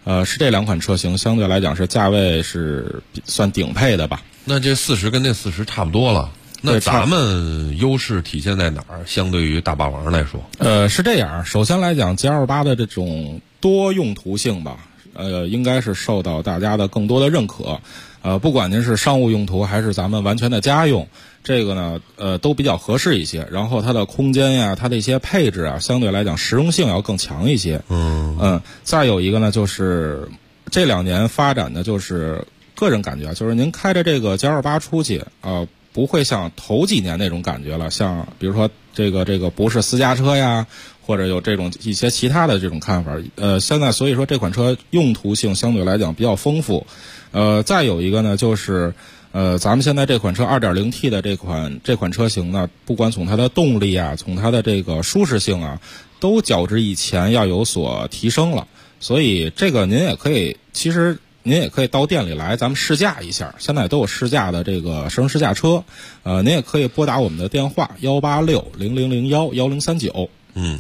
是这2款车型相对来讲是价位是算顶配的吧。 那这40跟那40差不多了。那咱们优势体现在哪儿？相对于大霸王来说， 是这样。首先来讲 G28 的这种多用途性吧，应该是受到大家的更多的认可。不管您是商务用途还是咱们完全的家用，这个呢，都比较合适一些。然后它的空间呀，它的一些配置啊，相对来讲实用性要更强一些。再有一个呢，就是这2年发展的就是个人感觉，就是您开着这个 G28 出去不会像头几年那种感觉了，像比如说这个不是私家车呀，或者有这种一些其他的这种看法。现在所以说这款车用途性相对来讲比较丰富。再有一个呢，就是咱们现在这款车 2.0T 的这款车型呢，不管从它的动力啊，从它的这个舒适性啊，都较之以前要有所提升了。所以这个您也可以到店里来，咱们试驾一下。现在都有试驾的这个试乘试驾车，您也可以拨打我们的电话18600011039。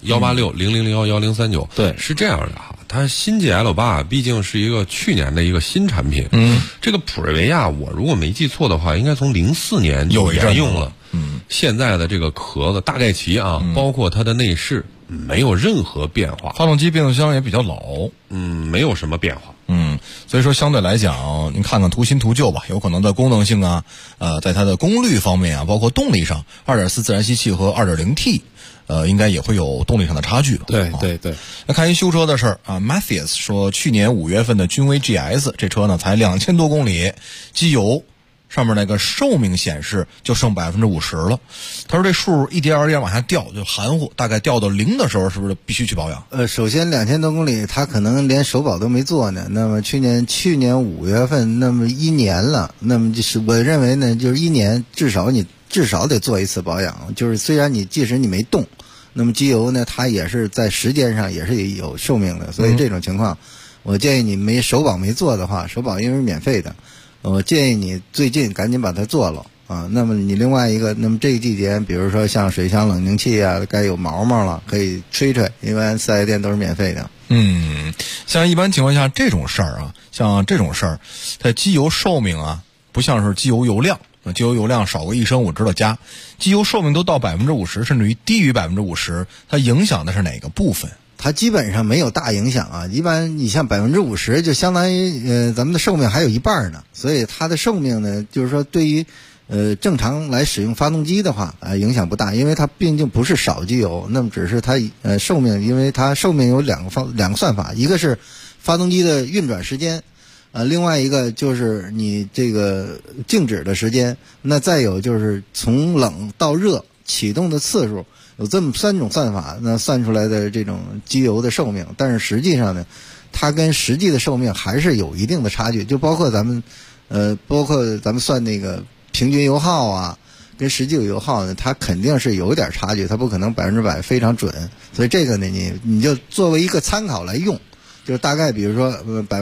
18600011039。 对， 是这样的哈，它新界 L8 毕竟是一个去年的一个新产品。这个普锐维亚，我如果没记错的话，应该从04年就沿用了。现在的这个壳子大概齐啊，包括它的内饰没有任何变化， 发动机变速箱也比较老， 没有什么变化。 所以说相对来讲，您看看图新图旧吧，有可能在功能性啊，在它的功率方面啊，包括动力上 2.4 自然吸气和 2.0T，应该也会有动力上的差距吧。 对。 那看一修车的事儿啊 ，Mathias 说，去年5月份的君威 GS 这车呢才2000多公里，机油上面那个寿命显示就剩50%了。他说这数一点点往下掉，就含糊，大概掉到0的时候，是不是必须去保养？ 首先2000多公里，他可能连首保都没做呢。那么去年5月份，那么1年了，那么就是我认为呢，就是1年至少得做一次保养。就是虽然即使你没动，那么机油呢，它也是在时间上也是有寿命的。所以这种情况，我建议你首保没做的话，首保因为是免费的。我建议你最近赶紧把它做了啊。那么你另外一个，那么这个季节，比如说像水箱冷静器啊，该有毛了，可以吹吹，因为4S店都是免费的。 像一般情况下这种事儿啊，它机油寿命啊，不像是机油油量，机油油量少过1升我知道加，机油寿命都到50%，甚至于低于50%，它影响的是哪个部分？ 它基本上没有大影响啊，一般你像50%就相当于咱们的寿命还有一半呢，所以它的寿命呢，就是说对于正常来使用发动机的话影响不大，因为它毕竟不是少机油，那么只是它寿命，因为它寿命有两个算法，一个是发动机的运转时间，另外一个就是你这个静止的时间，那再有就是从冷到热启动的次数。有这么3种算法，那算出来的这种机油的寿命，但是实际上呢，它跟实际的寿命还是有一定的差距，就包括咱们算那个平均油耗啊，跟实际油耗呢，它肯定是有点差距，它不可能100%非常准，所以这个呢，你就作为一个参考来用，就是大概比如说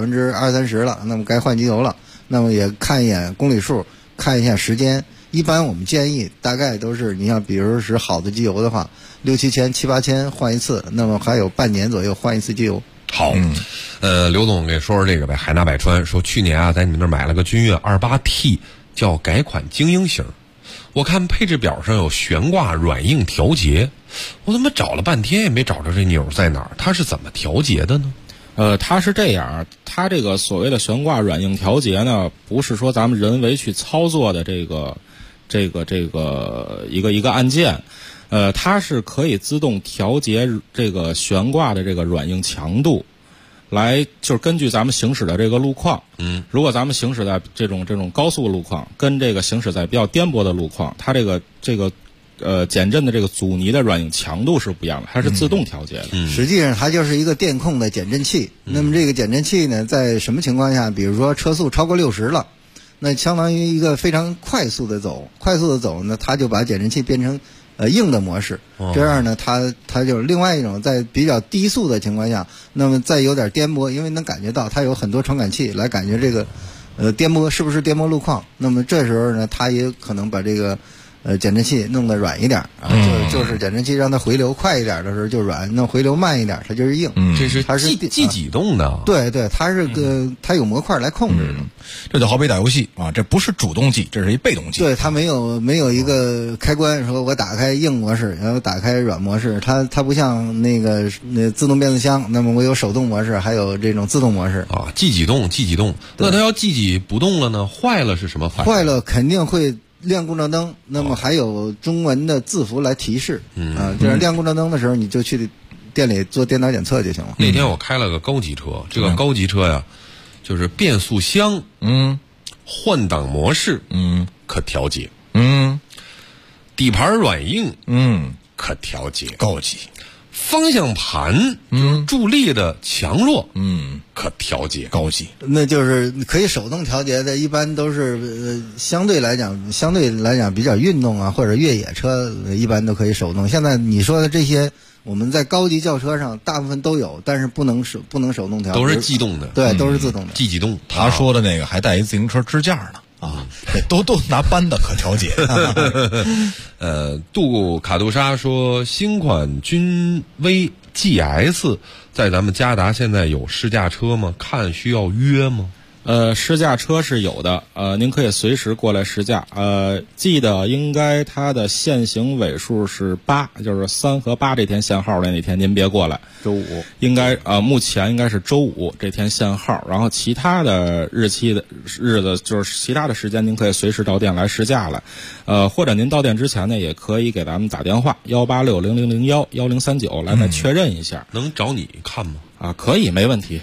20-30%了，那么该换机油了，那么也看一眼公里数，看一下时间。一般我们建议大概都是，你像比如是好的机油的话，6-7千、7-8千换一次，那么还有半年左右换一次机油。 好，刘总给说这个呗。海纳百川说，去年啊在你们那儿买了个君越 28T， 叫改款精英型，我看配置表上有悬挂软硬调节，我怎么找了半天也没找着这钮在哪儿？它是怎么调节的呢？ 它是这样，它这个所谓的悬挂软硬调节呢，不是说咱们人为去操作的这个一个按键，它是可以自动调节这个悬挂的这个软硬强度，来就是根据咱们行驶的这个路况，如果咱们行驶在这种高速路况，跟这个行驶在比较颠簸的路况，它这个减震的这个阻尼的软硬强度是不一样的，它是自动调节的。 实际上它就是一个电控的减震器。那么这个减震器呢，在什么情况下，比如说车速超过60了，那相当于一个非常快速的走呢，它就把减震器变成硬的模式，这样呢，它就是另外一种在比较低速的情况下，那么再有点颠簸，因为能感觉到它有很多传感器来感觉这个颠簸是不是颠簸路况，那么这时候呢，它也可能把这个减震器弄得软一点啊，就是减震器让它回流快一点的时候就软，那回流慢一点它就是硬。它是记几动的。 对，它是它有模块来控制的。 这就好比打游戏啊，这不是主动键，这是一被动键。 对，它没有一个开关，说我打开硬模式，然后打开软模式，它不像那自动变速箱，那么我有手动模式，还有这种自动模式啊。记几动。那它要记几不动了呢？坏了是什么反应？ 坏了肯定会亮故障灯，那么还有中文的字符来提示。就是亮故障灯的时候，你就去店里做电脑检测就行了。 那天我开了个高级车，这个高级车呀，就是变速箱，换挡模式，可调节，底盘软硬，可调节， 高级。 方向盘，助力的强弱，可调节， 高级。 那就是可以手动调节的，一般都是相对来讲比较运动啊或者越野车，一般都可以手动。现在你说的这些，我们在高级轿车上大部分都有，但是不能手动调， 都是自动的， 对，都是自动的。 记几动。 他说的那个还带一自行车支架呢。都拿扳的可调节。 卡杜莎说，新款君威 GS 在咱们嘉达现在有试驾车吗？看需要约吗？ 试驾车是有的，您可以随时过来试驾。记得应该它的限行尾数是8，就是3和8这天限号的那天您别过来。 周五应该目前应该是周5这天限号，然后其他的日子就是其他的时间您可以随时到店来试驾来。或者您到店之前呢，也可以给咱们打电话18600011039来再确认一下。 能找你看吗？ 可以，没问题。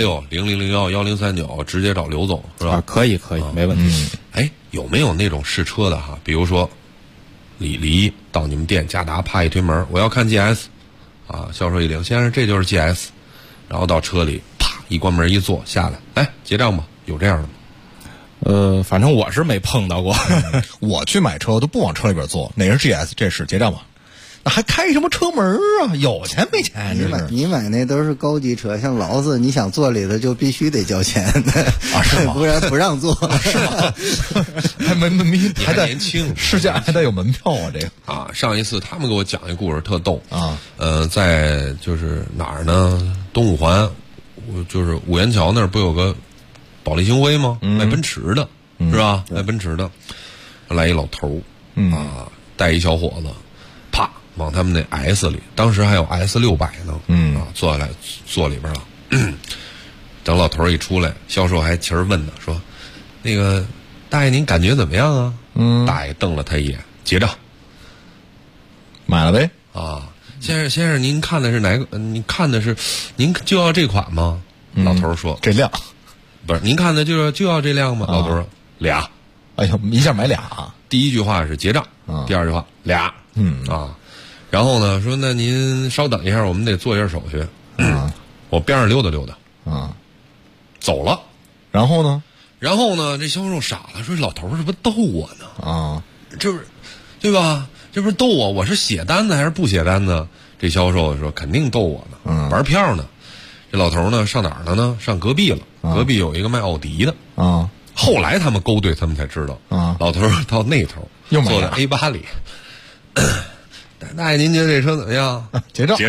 18600011039，直接找刘总是吧？ 可以，没问题。 有没有那种试车的哈？比如说，李黎到你们店嘉达，啪一推门，我要看 GS， 销售一领，先生这就是 GS， 然后到车里，啪一关门一坐下来，结账吧，有这样的吗？ 反正我是没碰到过。 我去买车我都不往车里边坐，哪是 GS， 这是结账吧。还开什么车门啊？有钱没钱？ 你买那都是高级车，像劳斯，你想坐里头就必须得交钱是吗？ 不然不让坐， 是吗？还得年轻， 试驾还得有门票啊！这个上一次他们给我讲一故事特逗在就是哪儿呢？东五环，就是五元桥那儿不有个保利星辉吗？卖奔驰的，是吧？卖奔驰的，来一老头带一小伙子。往他们那 S 里，当时还有 S600呢，坐下来坐里边了。等老头一出来，销售还其实问呢，说：“那个大爷您感觉怎么样啊？”大爷瞪了他一眼，结账， 买了呗。 先生，您看的是哪个？您看的是，您就要这款吗？老头说：“ 这辆， 不是您看的就要这辆吗？”老头说：“俩。” 哎呀，一下买俩。 第一句话是结账，第二句话俩。然后呢，说那您稍等一下，我们得做一下手续。我边上溜达溜达，走了。 然后呢， 这销售傻了，说老头是不是逗我呢？就是对吧？这不是逗我，我是写单呢还是不写单呢？这销售说肯定逗我呢，玩票呢。这老头呢上哪儿了呢？上隔壁了，隔壁有一个卖奥迪的。后来他们勾兑，他们才知道，老头到那头坐在 A8 里。大爷，您觉得这车怎么样？ 结账。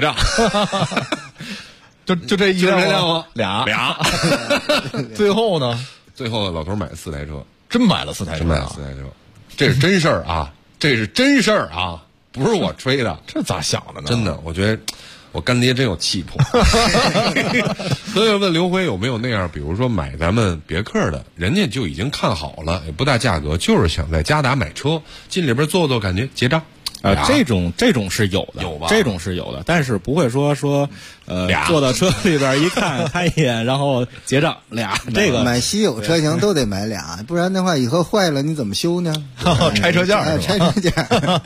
就这一辆吗？俩。最后呢？ 最后老头买了4台车， 真买了4台车， 这是真事儿啊！这是真事儿啊！不是我吹的。 这咋想的呢？ 真的，我觉得我干爹真有气魄。所以问刘辉有没有那样，比如说买咱们别克的，人家就已经看好了，也不大价格，就是想在嘉达买车，进里边坐坐，感觉结账。 这种是有的，这种是有的，但是不会说坐到车里边一看一眼，然后结账俩。这个买稀有车型都得买俩，不然的话以后坏了你怎么修呢？ 拆车件拆车件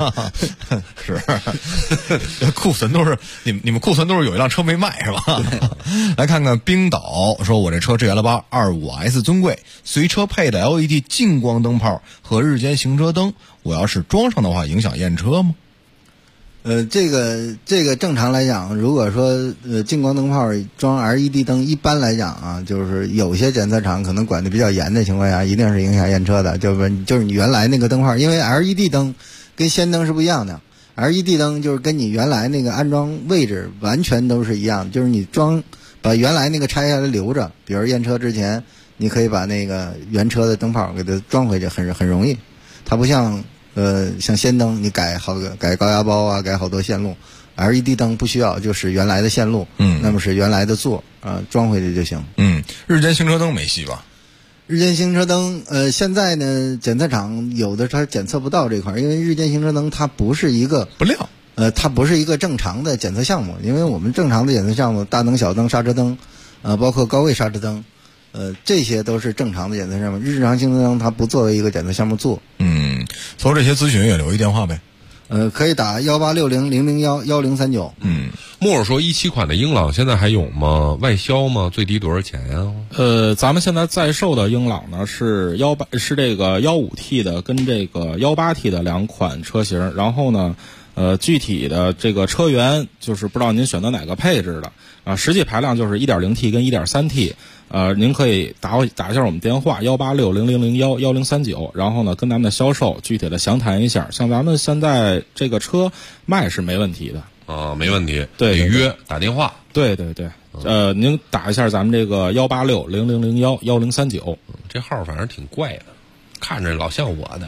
是。库存都是你们库存都是有一辆车没卖是吧？来看看冰岛说，我这车GL8 25S 尊贵，随车配的 LED 近光灯泡和日间行车灯，我要是装上的话，影响验车吗？ 这个正常来讲，如果说近光灯泡装 LED 灯，一般来讲啊，就是有些检测厂可能管得比较严的情况下，一定是影响验车的，就是你原来那个灯泡，因为 LED 灯跟氙灯是不一样的 ，LED 灯就是跟你原来那个安装位置完全都是一样，就是你把原来那个拆下来留着，比如验车之前，你可以把那个原车的灯泡给它装回去，很容易，它不像。像氙灯，你改高压包啊，改好多线路 ，LED 灯不需要，就是原来的线路，那么是原来的座装回去就行。 日间行车灯没戏吧？ 日间行车灯，现在呢，检测厂有的它检测不到这块，因为日间行车灯它不是一个不亮， 它不是一个正常的检测项目，因为我们正常的检测项目，大灯、小灯、刹车灯，包括高位刹车灯。这些都是正常的检测项目，日常行车灯它不作为一个检测项目做。 从这些咨询也留一电话呗。 可以打1860-001-1039。 莫尔说17款的英朗现在还有吗？外销吗？最低多少钱呀？ 咱们现在在售的英朗呢是这个15T 的跟这个18T 的2款车型，然后呢，具体的这个车源就是不知道您选择哪个配置的啊，实际排量就是 1.0T 跟 1.3T。您可以打一下我们电话1860-001-1039，然后呢跟咱们的销售具体的详谈一下。像咱们现在这个车卖是没问题的没问题， 对， 得约打电话。 对，您打一下咱们这个1860-001-1039， 这号反正挺怪的，看着老像我的。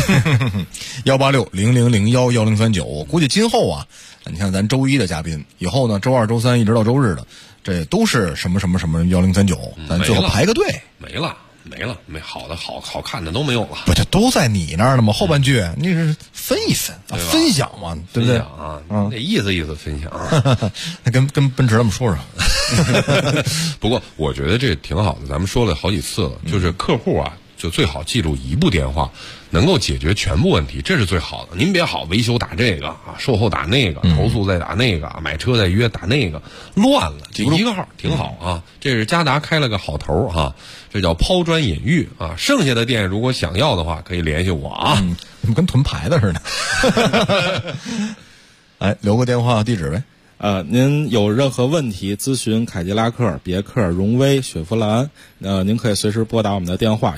1860-001-1039，我估计今后啊，你看咱周一的嘉宾，以后呢周二、周三一直到周日的。这都是什么1039，咱最后排个队。 没好的好看的都没有了。 不，这都在你那儿了吗？后半句你是分一分，分享嘛，对不对？ 得意思分享。 那跟奔驰他们说说。 不过我觉得这挺好的，咱们说了好几次了，就是客户啊，就最好记住一部电话，能够解决全部问题，这是最好的。您别好维修打这个啊，售后打那个，投诉再打那个，买车再约打那个，乱了。这一个号挺好啊。这是嘉达开了个好头哈，这叫抛砖引玉啊。剩下的店如果想要的话，可以联系我啊。 怎么跟囤牌子似的？哎，留个电话地址呗。 您有任何问题咨询凯迪拉克、别克、荣威、雪佛兰，您可以随时拨打我们的电话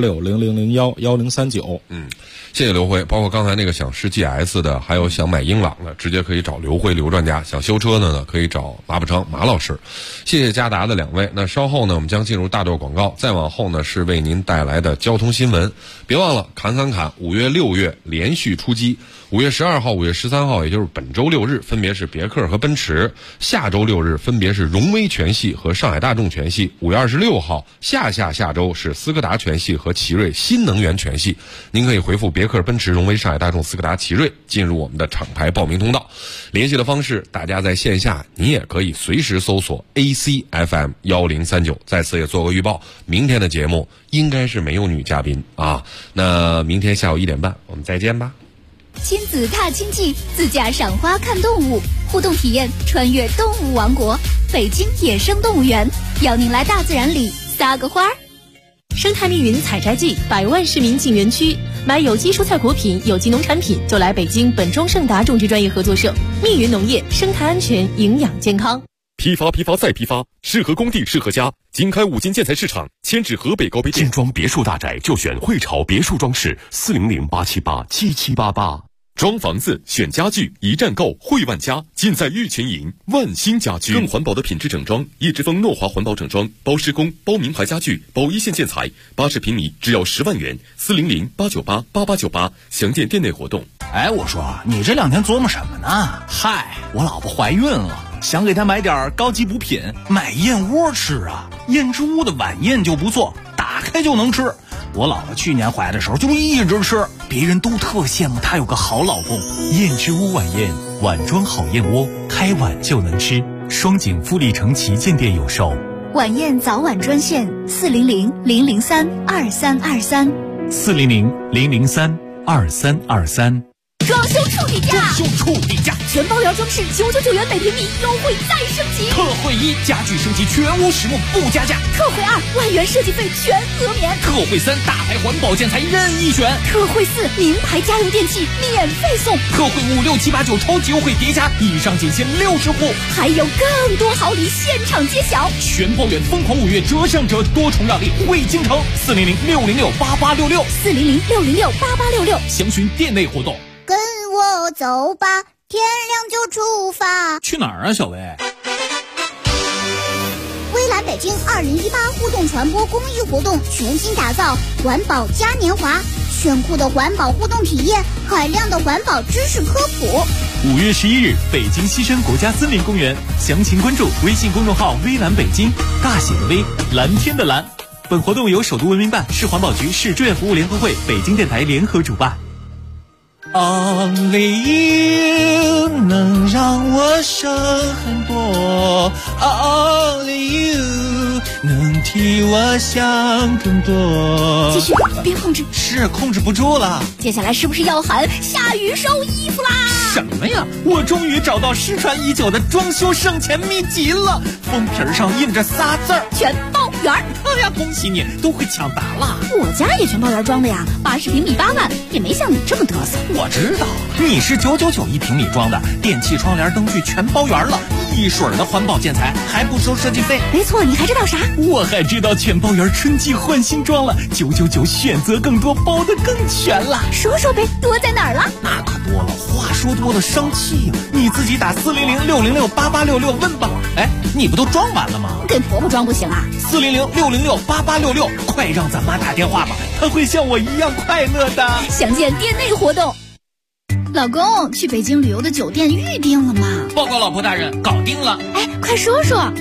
1860-001-1039。 谢谢刘辉。包括刚才那个想试 GS 的，还有想买英朗的，直接可以找刘辉刘专家。想修车的呢，可以找马步昌马老师。谢谢嘉达的2位。那稍后呢，我们将进入大段广告，再往后呢是为您带来的交通新闻。别忘了砍5月、6月连续出击。5月12号、5月13号，也就是本周6日，分别是别克和奔驰；下周6日分别是荣威全系和上海大众全系。5月26号，下周是斯柯达全系和奇瑞新能源全系。您可以回复别克、奔驰、荣威、上海大众、斯柯达、奇瑞，进入我们的厂牌报名通道。联系的方式，大家在线下您也可以随时搜索 ACFM 1039。在此也做个预报，明天的节目应该是没有女嘉宾啊。那明天下午1点半，我们再见吧。 亲子踏青记，自驾赏花看动物，互动体验穿越动物王国，北京野生动物园，邀您来大自然里撒个花儿。 生态密云采摘季，100万市民进园区，买有机蔬菜果品、有机农产品，就来北京本庄盛达种植专业合作社。密云农业，生态安全，营养健康。 批发再批发，适合工地适合家。经开5金建材市场，迁至河北高碑店。 精装别墅大宅就选汇潮别墅装饰，400-878-7788。 装房子选家具，一站购汇万家，尽在玉泉营万兴家居。更环保的品质整装，叶之峰诺华环保整装，包施工、包名牌家具、包一线建材，80平米只要10万元，400-898-8898，详见店内活动。 哎，我说你这2天琢磨什么呢？嗨，我老婆怀孕了，想给她买点高级补品，买燕窝吃啊。燕之屋的晚宴就不错，打开就能吃。我老婆去年怀的时候就一直吃，别人都特羡慕她有个好老公。 燕之屋晚宴，碗装好燕窝，开碗就能吃。双井富力城旗舰店有售。 晚宴早晚专线400-003-2323。 400-003-2323。 装修处理价， 装修处理价， 全包圆装饰999元每平米，优惠再升级。 特惠1，家具升级全屋实木不加价。 特惠2，万元设计费全额免。 特惠3，大牌环保建材任意选。 特惠4，名牌家用电器免费送。 特惠5、6、7、8、9超级优惠叠加，以上仅限60户， 还有更多好礼现场揭晓。 全包圆疯狂5月折上折，多重让利惠京城，400-606-8866，400-606-8866，详询店内活动。 跟我走吧，天亮就出发。 去哪儿啊，小薇？ 微蓝北京2018互动传播公益活动全新打造环保嘉年华，炫酷的环保互动体验，海量的环保知识科普。 5月11日，北京西山国家森林公园，详情关注微信公众号“微蓝北京”，大写的微，蓝天的蓝。本活动由首都文明办、市环保局、市志愿服务联合会、北京电台联合主办。 Only you 能让我省很多 ，Only you 能替我想更多。 继续，别控制， 是控制不住了。 接下来是不是要喊下雨收衣服啦？ 什么呀？我终于找到失传已久的装修省钱秘籍了，封皮上印着仨字儿： 全包圆。 哎呀，恭喜你，都会抢答了。 我家也全包圆装的呀，80平米8万，也没像你这么嘚瑟。 我知道，你是999一平米装的，电器、窗帘、灯具全包圆了，一水儿的环保建材，还不收设计费。 没错，你还知道啥？ 我还知道全包圆春季换新装了，999选择更多，包得更全了。 说说呗，多在哪儿了？ 那可多了，话说多了生气呀，你自己打400-606-8866问吧。哎，你不都装完了吗？ 跟婆婆装不行啊 ？400-606-8866，快让咱妈打电话吧，她会像我一样快乐的。 详见店内活动。老公，去北京旅游的酒店预定了吗？ 报告老婆大人，搞定了。 哎，快说说。